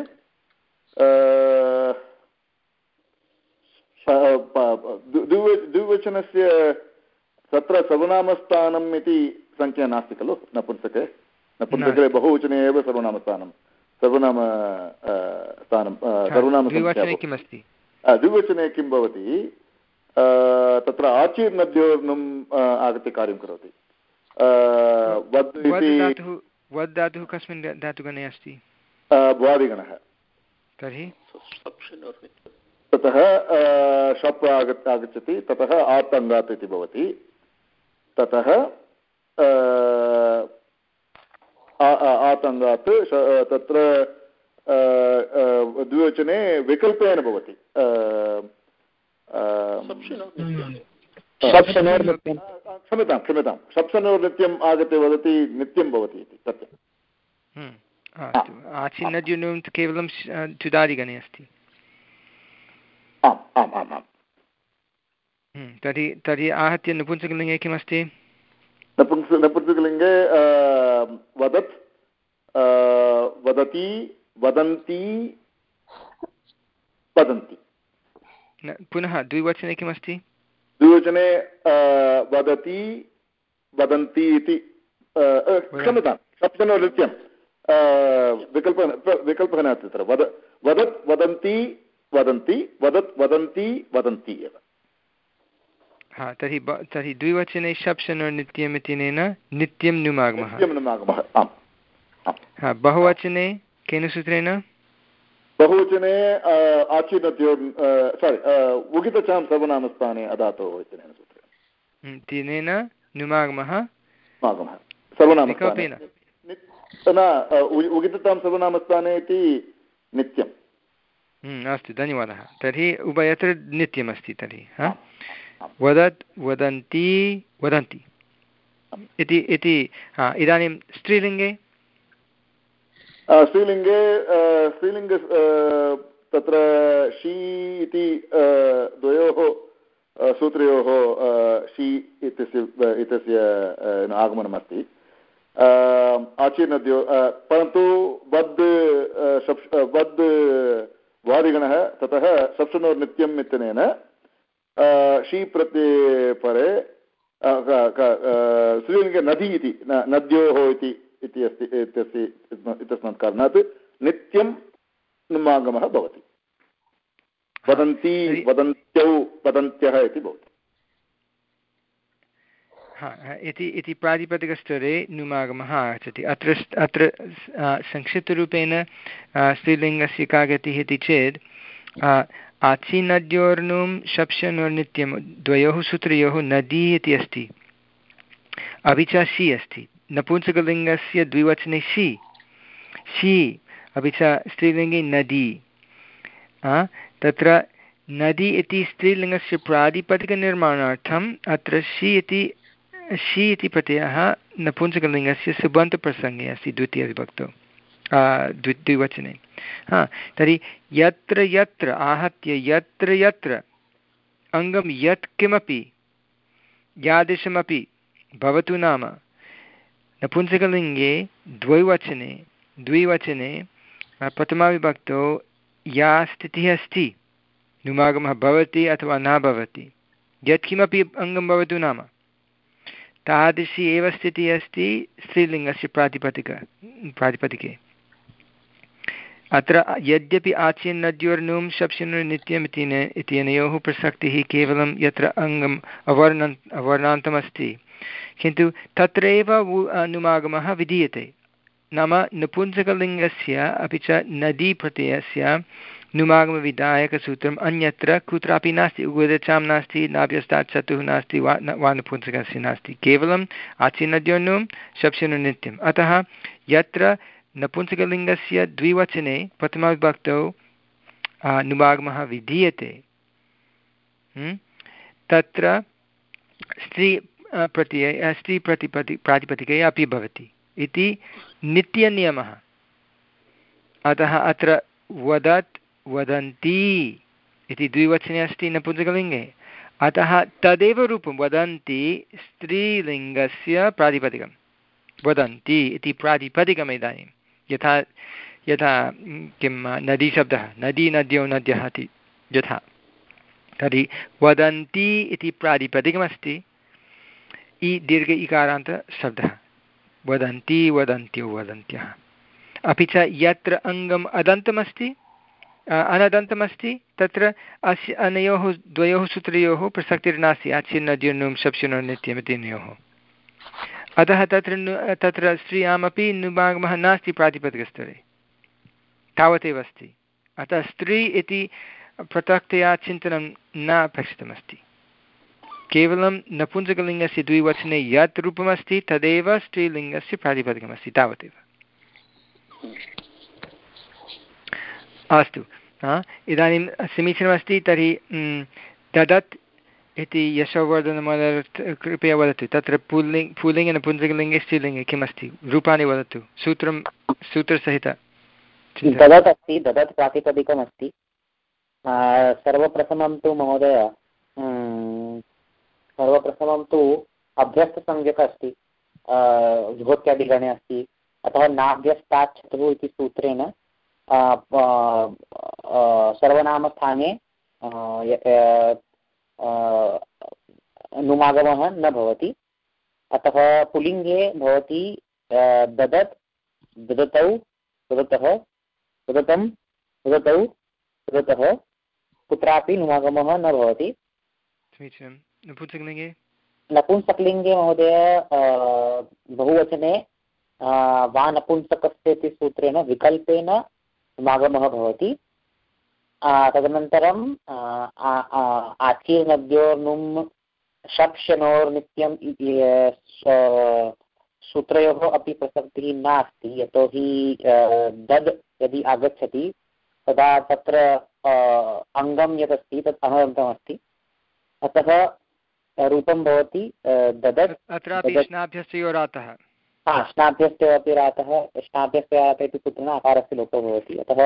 D: द्विवचनस्य तत्र सर्वनामस्थानम् इति संख्या नास्ति खलु नपुंसके नपुंसके बहुवचने एव सर्वनामस्थानं सर्वनाम स्थानं सर्वनाम
A: द्विवचने किमस्ति
D: द्विवचने किं भवति तत्र आचीर् नद्योर्नुम् आगत्य कार्यं करोति
A: वद् धातुः कस्मिन् धातुगणे अस्ति
D: भ्वादिगणः
A: तर्हि
D: ततः शप् आगत् आगच्छति ततः आतङ्गात् इति भवति ततः आतङ्गात् तत्र द्विवचने विकल्पेन भवति क्षम्यतां क्षम्यतां शप्सनोर्नित्यम् आगत्य वदति नित्यं भवति इति सत्यम्
A: आचिन्नद्युनुं केवलं चुदादिगणे अस्ति
D: आम् आम् आम् आम्
A: तर्हि तर्हि आहत्य नपुंसकलिङ्गे किमस्ति
D: नपुंस नपुंसकलिङ्गे वदत् वदति वदन्ति वदन्ति
A: पुनः द्विवचने किमस्ति
D: द्विवचने वदति वदन्ति इति क्षम्यतां शप्सनोर्नित्यं विकल्पः विकल्पः नास्ति तत्र वद वदत् वदन्ति वदन्ति वदत् वदन्ति वदन्ति एव
A: हा तर्हि तर्हि द्विवचने शप्सनोर्नित्यम् इत्यनेन नित्यं नुमागमः
D: नुमागमः आम्
A: हा बहुवचने केन सूत्रेण
D: बहुवचने आचिनद्यो सारि उगितचां सर्वनामस्थाने अधातोः इत्यनेन सूत्रेण
A: तेनेन नुमागमः
D: नुमागमः सर्वनामस्थाने न उगितचां सर्वनामस्थाने इति नित्यम्
A: अस्तु धन्यवादः तर्हि उभयत्र नित्यमस्ति तर्हि हा वदत् वदन्ति वदन्ति इति इति हा इदानीं स्त्रीलिङ्गे
D: स्त्रीलिङ्गे स्त्रीलिङ्ग तत्र शी इति द्वयोः सूत्रयोः शी इत्यस्य इत्यस्य आगमनमस्ति आचीर्नद्यो परन्तु वद् वद् वादिगणः ततः सप्सनोर्नित्यम् इत्यनेन शी प्रत्यये परे स्त्रीलिङ्गे नदी इति नद्योः इति इति अस्ति इत्यस्य इत्यस्मात् कारणात् नित्यं नुमागमः भवति वदन्ति वदन्त्यौ वदन्त्यः इति भवति
A: इति इति प्रातिपदिकस्तरे नुमागमः आगच्छति अत्र अत्र संक्षिप्तरूपेण स्त्रीलिङ्गस्य का गतिः इति चेत् आचिनद्योर्नुं शप्शनोर्नित्यं द्वयोः सूत्रयोः नदी इति अस्ति अपि च शी अस्ति नपुंसकलिङ्गस्य द्विवचने शी शी अपि च स्त्रीलिङ्गे नदी तत्र नदी इति स्त्रीलिङ्गस्य प्रातिपदिकनिर्माणार्थम् अत्र शी इति शी इति प्रत्ययः नपुंसकलिङ्गस्य सुबन्तप्रसङ्गे अस्ति द्वितीयविभक्तौ द्वि द्विवचने हा तर्हि यत्र यत्र आहत्य यत्र यत्र अङ्गं यत् किमपि यादृशमपि भवतु नाम नपुंसकलिङ्गे द्वैवचने द्विवचने प्रथमाविभक्तौ या स्थितिः अस्ति नुमागमः भवति अथवा न भवति यत्किमपि अङ्गं भवतु नाम तादृशी एव स्थितिः अस्ति स्त्रीलिङ्गस्य प्रातिपदिक प्रातिपदिके अत्र यद्यपि आचिन्नद्योर्नुं शप्शनुर् नित्यम् इत्यनयोः प्रसक्तिः केवलं यत्र अङ्गम् अवर्णन् अवर्णान्तमस्ति किन्तु तत्रैव नुमागमः विधीयते नाम नपुंसकलिङ्गस्य अपि च नदी प्रत्ययस्य नुमागमविधायकसूत्रम् अन्यत्र कुत्रापि नास्ति उगुदचां नास्ति नाभ्यस्तात् चतुः नास्ति वा वा नपुंसकस्य नास्ति केवलम् आचिन्नद्योर्नुं शप्शनुर् नित्यम् अतः यत्र नपुंसकलिङ्गस्य द्विवचने प्रथमविभक्तौ नुमागमः विधीयते तत्र स्त्री प्रत्यय स्त्री प्रतिपदि प्रातिपदिके अपि भवति इति नित्यनियमः। अतः अत्र वदत् वदन्ति इति द्विवचने अस्ति नपुंसकलिङ्गे, अतः तदेव रूपं वदन्ति स्त्रीलिङ्गस्य प्रातिपदिकं वदन्ति इति प्रातिपदिकम्। इदानीं यथा यथा किं नदीशब्दः नदी नद्यौ नद्यः इति यथा, तर्हि वदन्ति इति प्रातिपदिकमस्ति इ दीर्घ इकारान्तशब्दः वदन्ति वदन्त्यौ वदन्त्यः। अपि च यत्र अङ्गम् अदन्तमस्ति अनदन्तमस्ति तत्र अस्य अनयोः द्वयोः सूत्रयोः प्रसक्तिर्नास्ति आचिर्नद्युर्नुं शप्शुनोर् नित्यमिति नयोः। अतः तत्र तत्र स्त्रियामपि नुमागमः नास्ति प्रातिपदिकस्तरे, तावदेव अस्ति। अतः स्त्री इति पृथक्तया चिन्तनं न अपेक्षितमस्ति। केवलं नपुंसकलिङ्गस्य द्विवचने यत् रूपमस्ति तदेव स्त्रीलिङ्गस्य प्रातिपदिकमस्ति, तावदेव। अस्तु, इदानीं समीचीनमस्ति। तर्हि ददत् इति यशोवर्धनमहोदय कृपया वदतु, तत्र पुल्लिङ्ग् पुल्लिङ्गे नपुंसकलिङ्गे स्त्रीलिङ्गे किमस्ति, रूपाणि वदतु सूत्रं सूत्रसहित।
C: ददत् अस्ति, ददत् प्रातिपदिकमस्ति। सर्वप्रथमं तु महोदय सर्वप्रथमं तु अभ्यस्तसंज्ञकः अस्ति, विभक्त्यादिगणे अस्ति। अतः नाभ्यस्तात् चतुः इति सूत्रेण सर्वनामस्थाने नुमागमः न भवति। अतः पुल्लिङ्गे भवति ददत् ददतौ ददतः ददतं ददतौ ददतः, कुत्रापि नुमागमः न भवति।
A: समीचीनं। नपुंसकलिङ्गे
C: नपुंसकलिङ्गे महोदय बहुवचने वा नपुंसकस्य इति सूत्रेण विकल्पेन नुमागमः भवति। तदनन्तरं आचीर्नद्योर्नुं शप्शनोर्नित्यं सूत्रयोः अपि प्रसक्तिः नास्ति, यतोहि दद् यदि आगच्छति तदा तत्र अङ्गं यत् अस्ति तत् अनन्तमस्ति। अतः रूपं भवति ददत्।
A: अत्रापि स्नाभ्यस्तयोरातः
C: हा स्नाभ्यस्य अपि रातः स्नाभ्यस्य रातः इति सूत्रेण अकारस्य लोपो भवति। अतः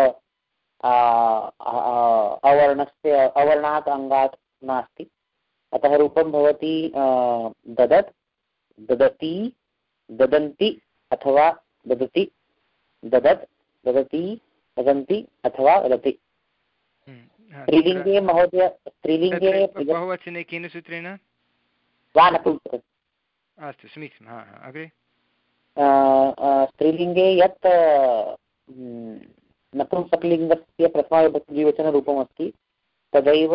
C: अवर्णस्य अवर्णात् अङ्गात् नास्ति। अतः रूपं भवति ददत् ददति ददन्ति अथवा ददति ददत् ददति ददन्ति अथवा ददति। स्त्रीलिङ्गे महोदय स्त्रीलिङ्गे
A: बहुवचने केन सूत्रेण
C: वा नपुंसक।
A: अस्तु समीचीनं। हा हा अग्रे
C: स्त्रीलिङ्गे यत् नपुंसकलिङ्गस्य प्रथमाविभक्तिद्विवचनरूपमस्ति तदैव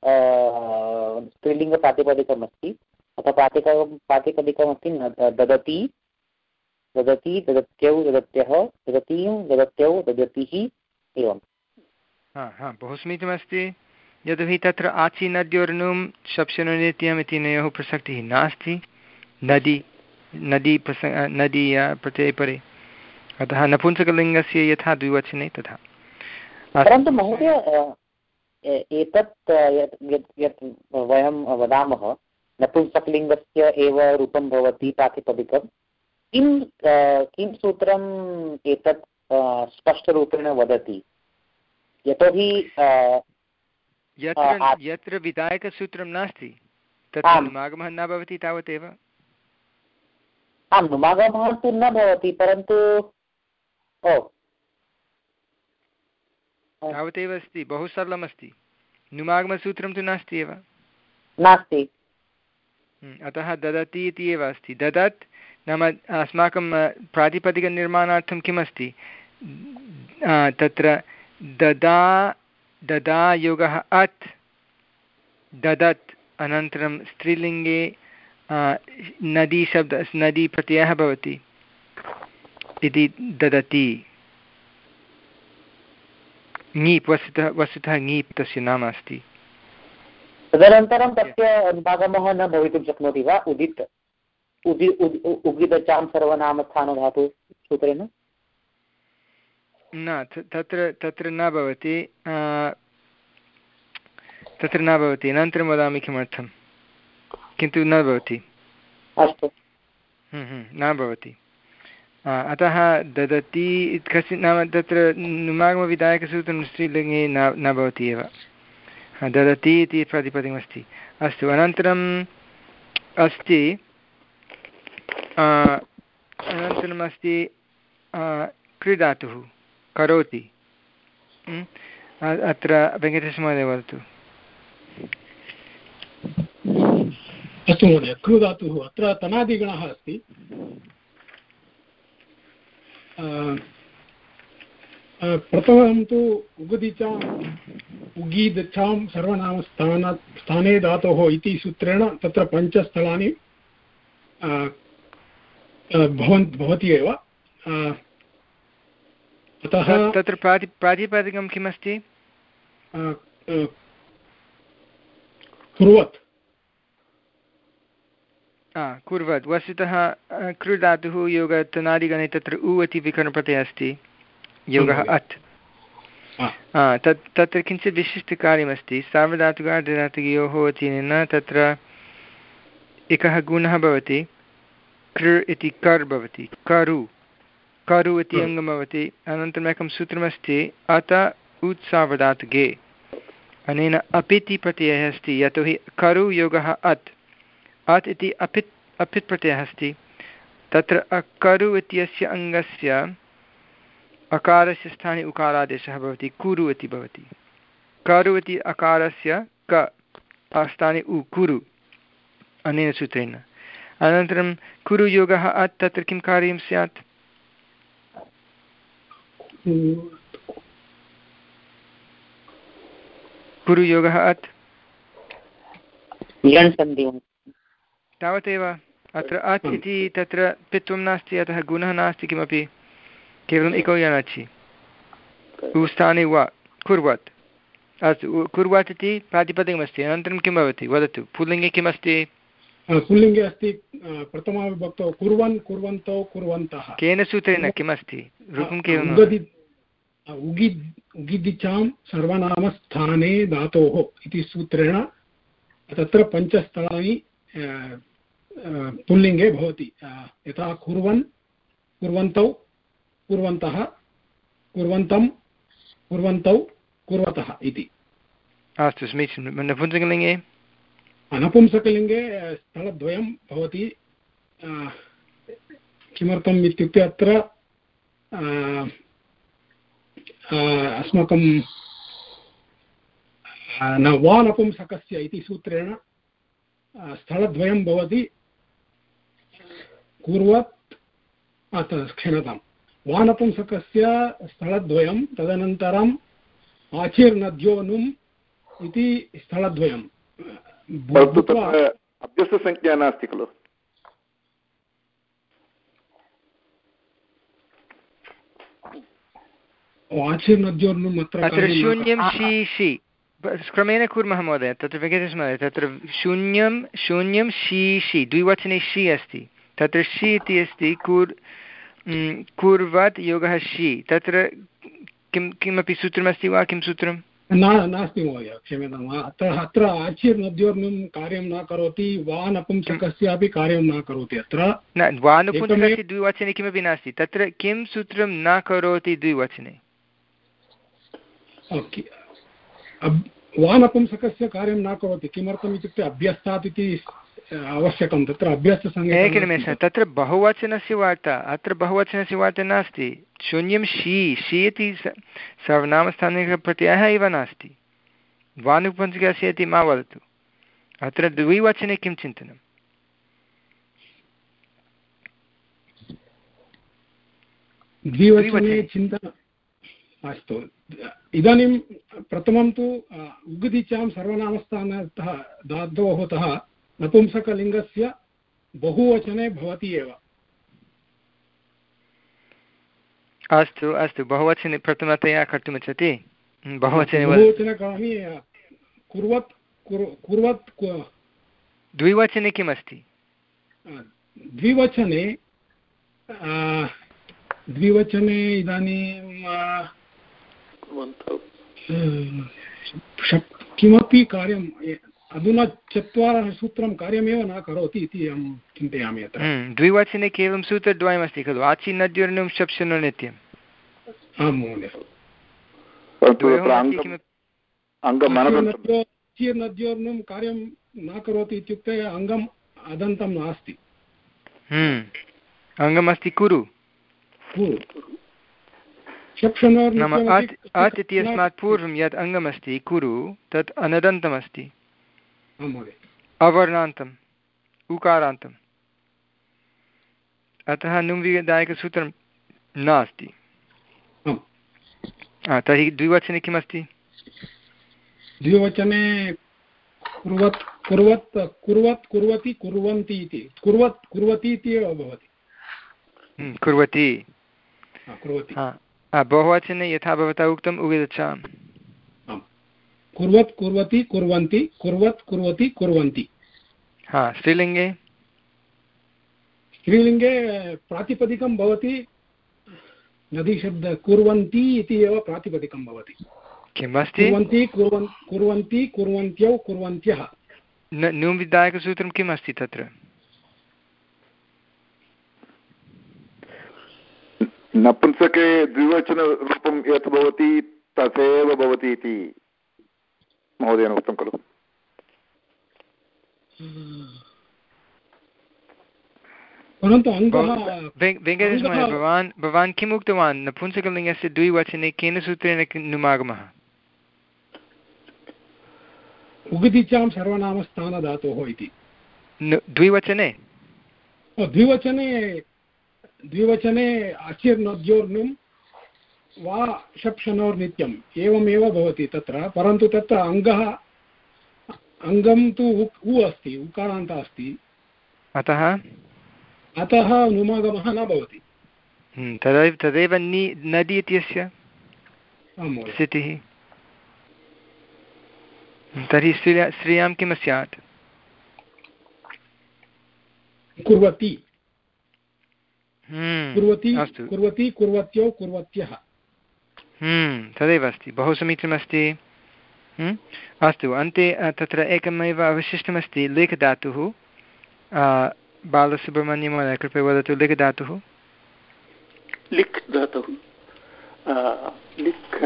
C: स्त्रीलिङ्गप्रातिपदिकमस्ति। अतः प्रातिपदिकं प्रातिपदिकमस्ति ददति ददति ददत्यौ ददत्यः ददतीं ददत्यौ ददतिः एवं।
A: हा हा बहु समीचीनमस्ति। यतोहि तत्र आचि नद्योर्नुं शप्शनुनित्यम् इति नयोः प्रसक्तिः नास्ति। नदी नदी प्रस नदी प्रत्यये परे, अतः नपुंसकलिङ्गस्य यथा द्विवचने तथा।
C: परन्तु महोदय एतत् यत् वयं वदामः नपुंसकलिङ्गस्य एव रूपं भवति प्रातिपदिकं, किं किं सूत्रम् एतत् स्पष्टरूपेण वदति? यतोहि
A: यत्र यत्र विधायकसूत्रं नास्ति तत्र नुमागमः न भवति, तावदेव।
C: आम्, नुमागमः तु न भवति, परन्तु ओ
A: तावदेव अस्ति। बहु सरलमस्ति। नुमागमसूत्रं तु नास्ति एव,
C: नास्ति।
A: अतः ददति इति एव अस्ति। ददत् नाम अस्माकं प्रातिपदिकनिर्माणार्थं किमस्ति, तत्र ददा ददा योगः अत् ददत्, अनन्तरं स्त्रीलिङ्गे नदी शब्द नदी प्रत्ययः भवति इति ददति। ङीप् वस्तुतः वस्तुतः ङीप् तस्य नाम अस्ति।
C: तदनन्तरं तस्य अनुभागमः न भवितुं शक्नोति वा उदित् उदि उगिदचां सर्वनामस्थानधातु सूत्रेण? न,
A: तत्र तत्र न भवति। तत्र न भवति अनन्तरं वदामि किमर्थं किन्तु न भवति
C: अस्तु
A: न भवति अतः ददति कस्य नाम तत्र नुमागमविधायकसूत्रं स्त्रीलिङ्गे न न भवति एव ददति इति प्रातिपदिकमस्ति अस्तु अनन्तरम् अस्ति अनन्तरम् अस्ति क्रीडातुः करोति अत्र वेङ्कटेशमहोदय वदतु
F: अस्तु महोदय क्रीडातुः अत्र तनादिगणः अस्ति प्रथमं तु उगदिचाम् उगीदचां सर्वनामस्थान स्थाने धातोः इति सूत्रेण तत्र पञ्चस्थलानि भवन्ति एव अतः
A: तत्र प्राति प्रातिपदिकं किमस्ति
F: कुर्वत्
A: कुर्वत् वस्तुतः क्रीडातुः योगतनादिगणे तत्र उ इति विकरणप्रत्ययः अस्ति योगः अत् तत् तत्र किञ्चित् विशिष्टकार्यमस्ति सार्वधातुकार्धधातुकयोः चिनेन तत्र एकः गुणः भवति कृ इति कर् भवति करु करु इति अङ्गं भवति अनन्तरम् एकं सूत्रमस्ति अत उत् सार्वधातुके अनेन अपिति प्रत्ययः अस्ति यतोहि करु योगः अत् अत् इति अपित् अपित् प्रत्ययः अस्ति तत्र अकरु इत्यस्य अङ्गस्य अकारस्य स्थाने उकारादेशः भवति कुरु इति भवति करु इति अकारस्य क स्थाने उ कुरु अनेन सूत्रेण अनन्तरं कुरु योगः अत् तत्र किं कार्यं स्यात् कुरु योगः अत् तावदेव अत्र अत् इति तत्र पित्वं नास्ति अतः गुणः नास्ति किमपि केवलम् एको यानाचि स्थाने वा कुर्वत् अस्तु कुर्वत् इति प्रातिपदिकमस्ति अनन्तरं किं भवति वदतु पुल्लिङ्गे किमस्ति
F: पुल्लिङ्गे अस्ति प्रथमाविभक्तौ कुर्वन् कुर्वन्तौ कुर्वन्तः
A: केन सूत्रेण किमस्ति रूपं केवलं
F: उगिदिचां सर्वनामस्थाने धातोः इति सूत्रेण तत्र पञ्चस्थलानि पुल्लिङ्गे भवति यथा कुर्वन् कुर्वन्तौ कुर्वन्तः कुर्वन्तं कुर्वन्तौ कुर्वतः इति
A: अस्तु समीचीनं नपुंसकलिङ्गे
F: नपुंसकलिङ्गे स्थलद्वयं भवति किमर्थम् इत्युक्ते अत्र अस्माकं न वा नपुंसकस्य इति सूत्रेण स्थलद्वयं भवति कुर्वत् क्षम्यतां वा नपुंसकस्य स्थलद्वयं तदनन्तरम् आचिर्नद्योनुम् इति स्थलद्वयं
D: अभ्यस्तसंज्ञा नास्ति खलु
F: आचिर्नद्योनुम्
A: अत्र शून्यं शी शी क्रमेण कुर्मः महोदय तत्र वेङ्कटेशमहोदय तत्र शून्यं शून्यं शी शी द्विवचने शी अस्ति तत्र शी इति अस्ति कुर् कुर्वत् योगः शी तत्र किं किमपि सूत्रमस्ति वा किं सूत्रं
F: न नास्ति महोदय क्षम्यताम् अत्र अत्र आचिर्नद्योर्नुं कार्यं न करोति वा नपुंसकस्यापि कार्यं न करोति अत्र
A: न वा नपुंसकस्य द्विवचने किमपि नास्ति तत्र किं सूत्रं न करोति द्विवचने
F: ओके वा नपुंसकस्य कार्यं न करोति किमर्थम् इत्युक्ते अभ्यस्तात् इति आवश्यकं तत्र अभ्यस्तसंज्ञा
A: एकनिमेषः तत्र बहुवचनस्य वार्ता अत्र बहुवचनस्य वार्ता नास्ति शून्यं शी शी इति सर्वनामस्थाने प्रत्ययः एव नास्ति वानुपञ्चकस्य इति मा वदतु अत्र द्विवचने किं चिन्तनं
F: द्विवचने चिन्तनम् अस्तु इदानीं प्रथमं तु उगदिचां सर्वनामस्थानतः धातोः तः नपुंसकलिङ्गस्य बहुवचने भवति एव
A: अस्तु अस्तु बहुवचने प्रथमतया कर्तुमिच्छति बहुवचने
F: बहुवचने करोमि कुर्वत् कुर्वत्
A: द्विवचने किमस्ति
F: द्विवचने द्विवचने इदानीं किमपि कार्यम् अधुना चत्वारः सूत्रं कार्यमेव न करोति इति अहं चिन्तयामि अत्र।
A: द्विवचने केवलं सूत्रद्वयमस्ति खलु आचि नद्योर्नुं शप्शनो नित्यम्।
F: आं महोदय। नद्योर्नुं कार्यं न करोति इत्युक्ते अङ्गम् अदन्तं नास्ति।
A: अङ्गमस्ति कुरु नाम अत् इत्यस्मात् पूर्वं यत् अङ्गमस्ति कुरु तत् अनदन्तमस्ति अवर्णान्तम् उकारान्तम् अतः नुंविदायकसूत्रं नास्ति। तर्हि द्विवचने किमस्ति?
F: द्विवचने कुर्वत् कुर्वत् कुर्वत् कुर्वति कुर्वन्ति इति कुर्वत् कुर्वति इति एव भवति।
A: कुर्वति
F: कुर्वति
A: बहुवचने यथा भवता उक्तम् उगच्छाम्
F: कुर्वत् कुर्वति कुर्वन्ति कुर्वत् कुर्वति कुर्वन्ति।
A: हा स्त्रीलिङ्गे
F: स्त्रीलिङ्गे प्रातिपदिकं भवति नदीशब्द कुर्वन्ति इति एव प्रातिपदिकं भवति।
A: किमस्ति?
F: कुर्वन्ति कुर्वन्ति कुर्वन्त्यौ कुर्वन्त्यः।
A: नुं विधायकसूत्रं किम् अस्ति तत्र?
D: नपुंसके द्विवचनरूपं यत् भवति तथैव भवति इति महोदयेन उक्तं खलु।
F: परन्तु अङ्गः
A: वेङ्कटेशमहोदय भवान् भवान् किम् उक्तवान्? नपुंसकलिङ्गस्य द्विवचने केन सूत्रेण नुमागमः?
F: उगतिचां सर्वनामस्थानधातोः इति।
A: द्विवचने
F: द्विवचने द्विवचने अचिर्नद्योर्नुं वा शप्शनोर्नित्यम् एवमेव भवति तत्र। परन्तु तत्र अङ्गः अङ्गं तु उ अस्ति उकारान्तः अस्ति
A: अतः
F: अतः नुमागमः न भवति।
A: तदैव तदेव नि नदी इत्यस्य स्थितिः। तर्हि स्त्रिया स्त्रियां किं स्यात्?
F: कुर्वति कुर्वति
A: अस्तु
F: कुर्वति कुर्वत्यौ कुर्वत्यः
A: तदेव अस्ति। बहु समीचीनमस्ति। अस्तु अन्ते तत्र एकमेव अवशिष्टमस्ति लिख् धातुः। बालसुब्रह्मण्यमहोदय कृपया वदतु लिख् धातुः।
E: लिख् धातुः लिख्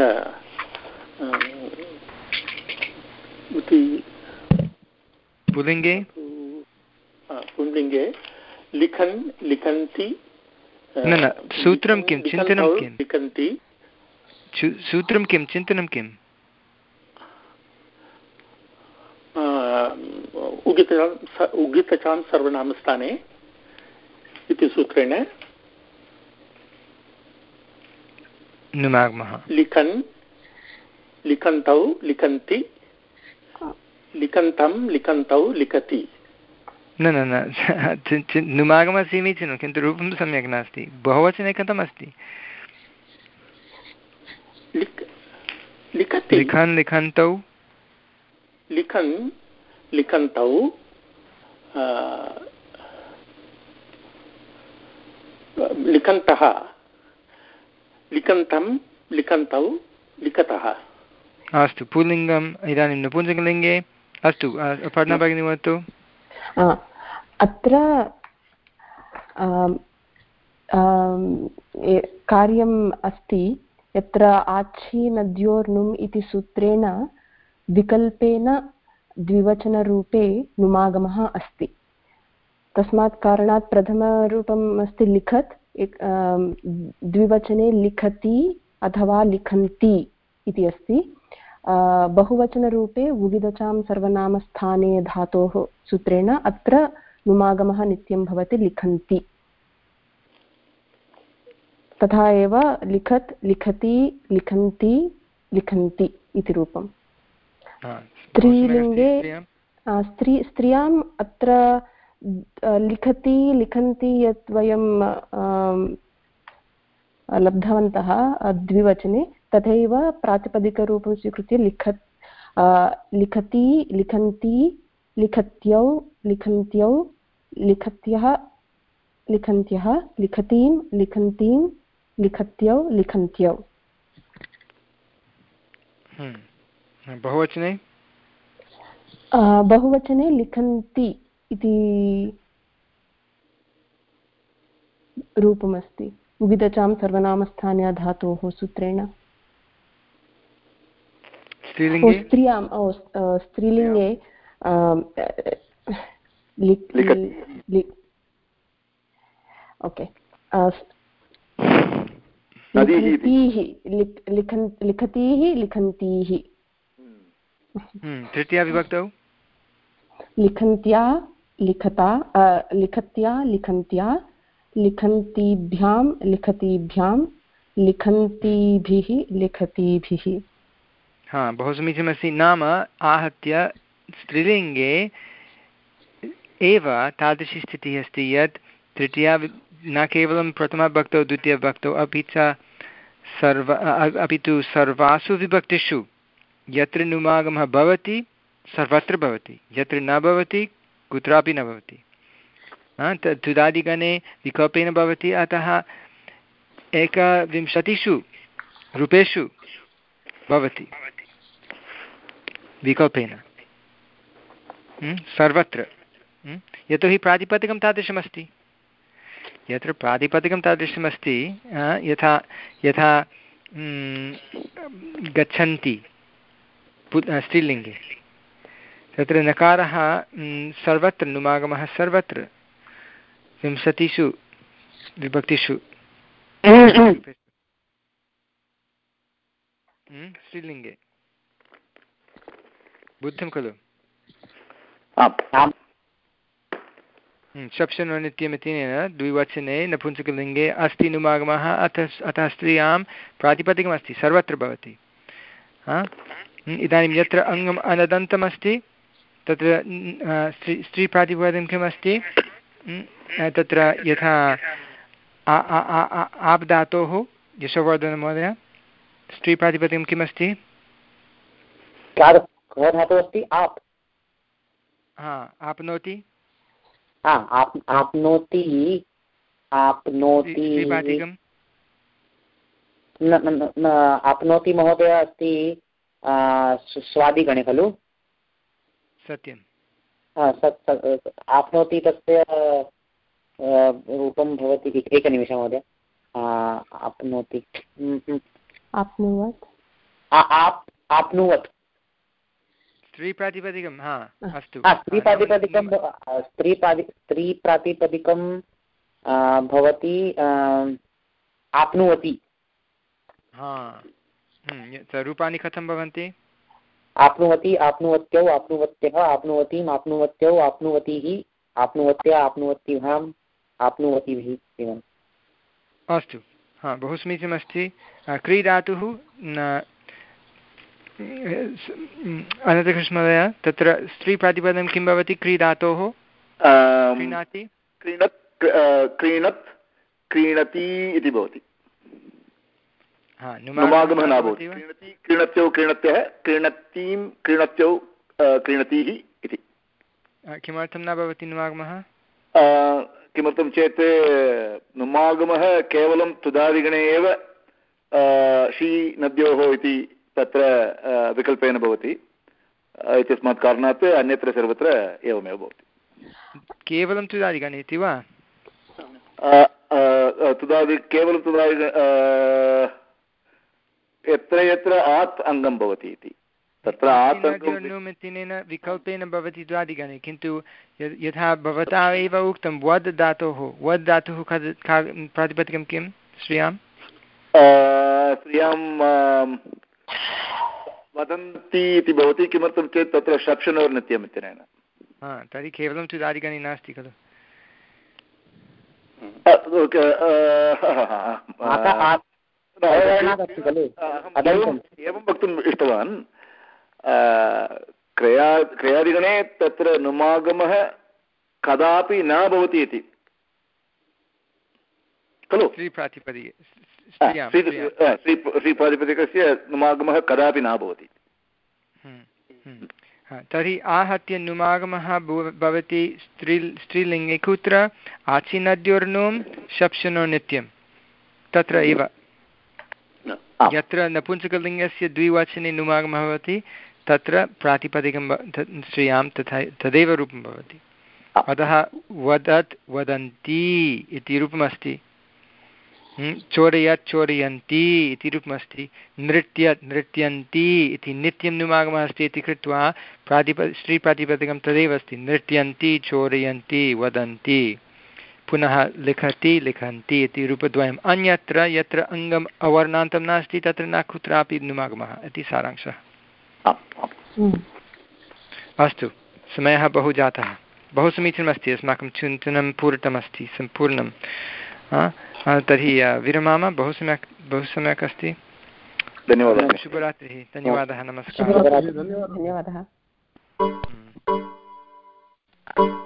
E: इति
A: पुल्लिङ्गे
E: पुल्लिङ्गे लिखन् लिखन्ति
A: न न सूत्रं किं चिन्तनं किं
E: लिखन्ति
A: सूत्रं किं चिन्तनं किम्?
E: उगितचां सर्वनामस्थाने इति सूत्रेण
A: नुमागमः।
E: लिखन् लिखन्तौ लिखन्ति लिखन्तं लिखन्तौ लिखति।
A: न न न नुमागमः समीचीनं किन्तु रूपं सम्यक् नास्ति। बहुवचने कथमस्ति? लिखन् लिखन्तौ
E: लिखन् लिखन्तौ लिखन्तः लिखन्तं लिखन्तौ लिखतः।
A: अस्तु पुल्लिङ्गम् इदानीं नपुंसकलिङ्गे। अस्तु अपर्णा भगिनी वदतु।
B: अत्र कार्यम् अस्ति यत्र आछि नद्योर्नुम् इति सूत्रेण विकल्पेन द्विवचनरूपे नुमागमः अस्ति। तस्मात् कारणात् प्रथमरूपम् अस्ति लिखत्, द्विवचने लिखति अथवा लिखन्ति इति अस्ति। बहुवचनरूपे उगिदचां सर्वनामस्थाने धातोः सूत्रेण अत्र नुमागमः नित्यं भवति लिखन्ति। तथा एव लिखत् लिखति लिखन्ति लिखन्ति इति रूपम्। स्त्रीलिङ्गे स्त्री स्त्रियाम् अत्र लिखति लिखन्ति यत् वयं लब्धवन्तः द्विवचने तथैव प्रातिपदिकरूपं स्वीकृत्य लिखत् लिखति लिखन्ति लिखत्यौ लिखन्त्यौ लिखत्यः लिखन्त्यः लिखतीं लिखन्तीं लिखत्यौ लिखन्त्यौ।
A: बहुवचने
B: बहुवचने लिखन्ति इति रूपमस्ति विविधचां सर्वनामस्थाने धातोः सूत्रेण स्त्रियां स्त्रीलिङ्गे ओके लिखतीः लिखन्तीः
A: तृतीया विभक्तौ
B: लिखन्त्या लिखता लिखत्या लिखन्त्या लिखन्तीभ्यां लिखतीभ्यां लिखन्तीभिः लिखतीभिः।
A: हा बहु समीचीनमस्ति। नाम आहत्य स्त्रीलिङ्गे एव तादृशी स्थितिः अस्ति यत् तृतीया न केवलं प्रथमविभक्तौ द्वितीयविभक्तौ अपि च सर्व अपि तु सर्वासु विभक्तिषु यत्र नुमागमः भवति सर्वत्र भवति, यत्र न भवति कुत्रापि न भवति। तुदादिगणे विकल्पेन भवति, अतः एकविंशतिषु रूपेषु भवति विकल्पेन सर्वत्र, यतोहि प्रातिपदिकं तादृशमस्ति। यत्र प्रातिपदिकं तादृशमस्ति यथा यथा गच्छन्ति स्त्रीलिङ्गे, तत्र नकारः सर्वत्र, नुमागमः सर्वत्र विंशतिषु विभक्तिषु स्त्रीलिङ्गे। बुद्धं खलु? शप्शनो नित्यमित्यनेन द्विवचने नपुंसकलिङ्गे अस्ति नुमागमः, अतः अतः स्त्रियां प्रातिपदिकमस्ति, सर्वत्र भवति। इदानीं यत्र अङ्गम् अनदन्तमस्ति तत्र स्त्री स्त्रीप्रातिपदिकं किमस्ति? तत्र यथा आप् धातोः, यशोवर्धनमहोदय, स्त्रीप्रातिपदिकं किमस्ति?
C: धातुः अस्ति आप्।
A: हा, आप्नोति,
C: आप्नोति, आप्नोति आप्नोति महोदय अस्ति स्वादिगणे खलु?
A: सत्यं।
C: आप्नोति तस्य रूपं भवति, एकनिमिषं महोदय। आप्नोति
B: आप्नुवत्
C: आप्नुवत्
A: स्त्रीप्रातिपदिकं। हा, अस्तु।
C: स्त्रीप्रातिपदिकं स्त्रीपादि स्त्रीप्रातिपदिकं भवति आप्नुवति।
A: हा, रूपाणि कथं भवन्ति?
C: आप्नुवति, आप्नुवत्यौ, आप्नुवत्यः, आप्नुवतीम्, आप्नुवत्यौ, आप्नुवतीः, आप्नुवत्या, आप्नुवत्यभाम्, आप्नुवतीभिः एवम्।
A: अस्तु, हा, बहु समीचीनमस्ति। क्रीडातुः अनन्तकृष्णमहोदय, तत्र स्त्रीप्रातिपदं किं भवति? क्रीडातोः क्रीणाति,
D: क्रीणत्, क्रीणत्, क्रीणति इति भवति। नुमागमः न भवति। क्रीणति, क्रीणत्यौ, क्रीणत्यः, क्रीणतीं, क्रीणत्यौ, क्रीणतीः इति।
A: किमर्थं न भवति नुमागमः?
D: किमर्थं चेत् नुमागमः केवलं तुदादिगणे एव शी नद्योः इति तत्र विकल्पेन भवति, इत्यस्मात् कारणात् अन्यत्र सर्वत्र एवमेव भवति।
A: केवलं तुदादिगणे इति वा?
D: तुदादि केवलं तुदादि यत्र यत्र आत् अङ्गं भवति इति, तत्र आत्
A: अङ्गं विकल्पेन भवति तुदादिगणे, किन्तु यथा भवता एव उक्तं वद् धातोः, वद् धातुः प्रातिपदिकं किं श्रियां?
D: श्रियां वदन्ति इति भवति। किमर्थं चेत् तत्र शप्शनोर्नित्यम् इत्यनेन।
A: हा, तर्हि केवलं तुदादिगणे नास्ति खलु?
D: एवं वक्तुम् इष्टवान्, क्रया क्रयादिगणे तत्र नुमागमः कदापि न भवति इति खलु?
A: स्त्रीप्रातिपदिके
D: स्त्रीप्रातिपदिकस्य नुमागमः कदापि न भवति।
A: तर्हि आहत्य नुमागमः भवति स्त्री स्त्रीलिङ्गे कुत्र? आचिनद्योर्नुं शप्शनो नित्यं, तत्र एव। यत्र नपुंसकलिङ्गस्य द्विवचने नुमागमः भवति तत्र प्रातिपदिकं श्रियां तथा तदेव रूपं भवति। अतः वदत् वदन्ति इति रूपमस्ति, चोरयत् चोरयन्ति इति रूपमस्ति, नृत्यत् नृत्यन्ति इति नित्यं नुमागमः अस्ति इति कृत्वा प्रातिप श्रीप्रातिपदिकं तदेव अस्ति, नृत्यन्ति चोरयन्ति वदन्ति। पुनः लिखति लिखन्ति इति रूपद्वयम्। अन्यत्र यत्र अङ्गम् अवर्णान्तं नास्ति तत्र न कुत्रापि नुमागमः इति सारांशः। अस्तु, समयः बहु जातः, बहु समीचीनमस्ति, अस्माकं चिन्तनं पूरितमस्ति, सम्पूर्णं। तर्हि विरमामः। बहु सम्यक् बहु सम्यक् अस्ति।
D: धन्यवादः।
A: शुभरात्रिः। धन्यवादः। नमस्कारः।
B: धन्यवादः।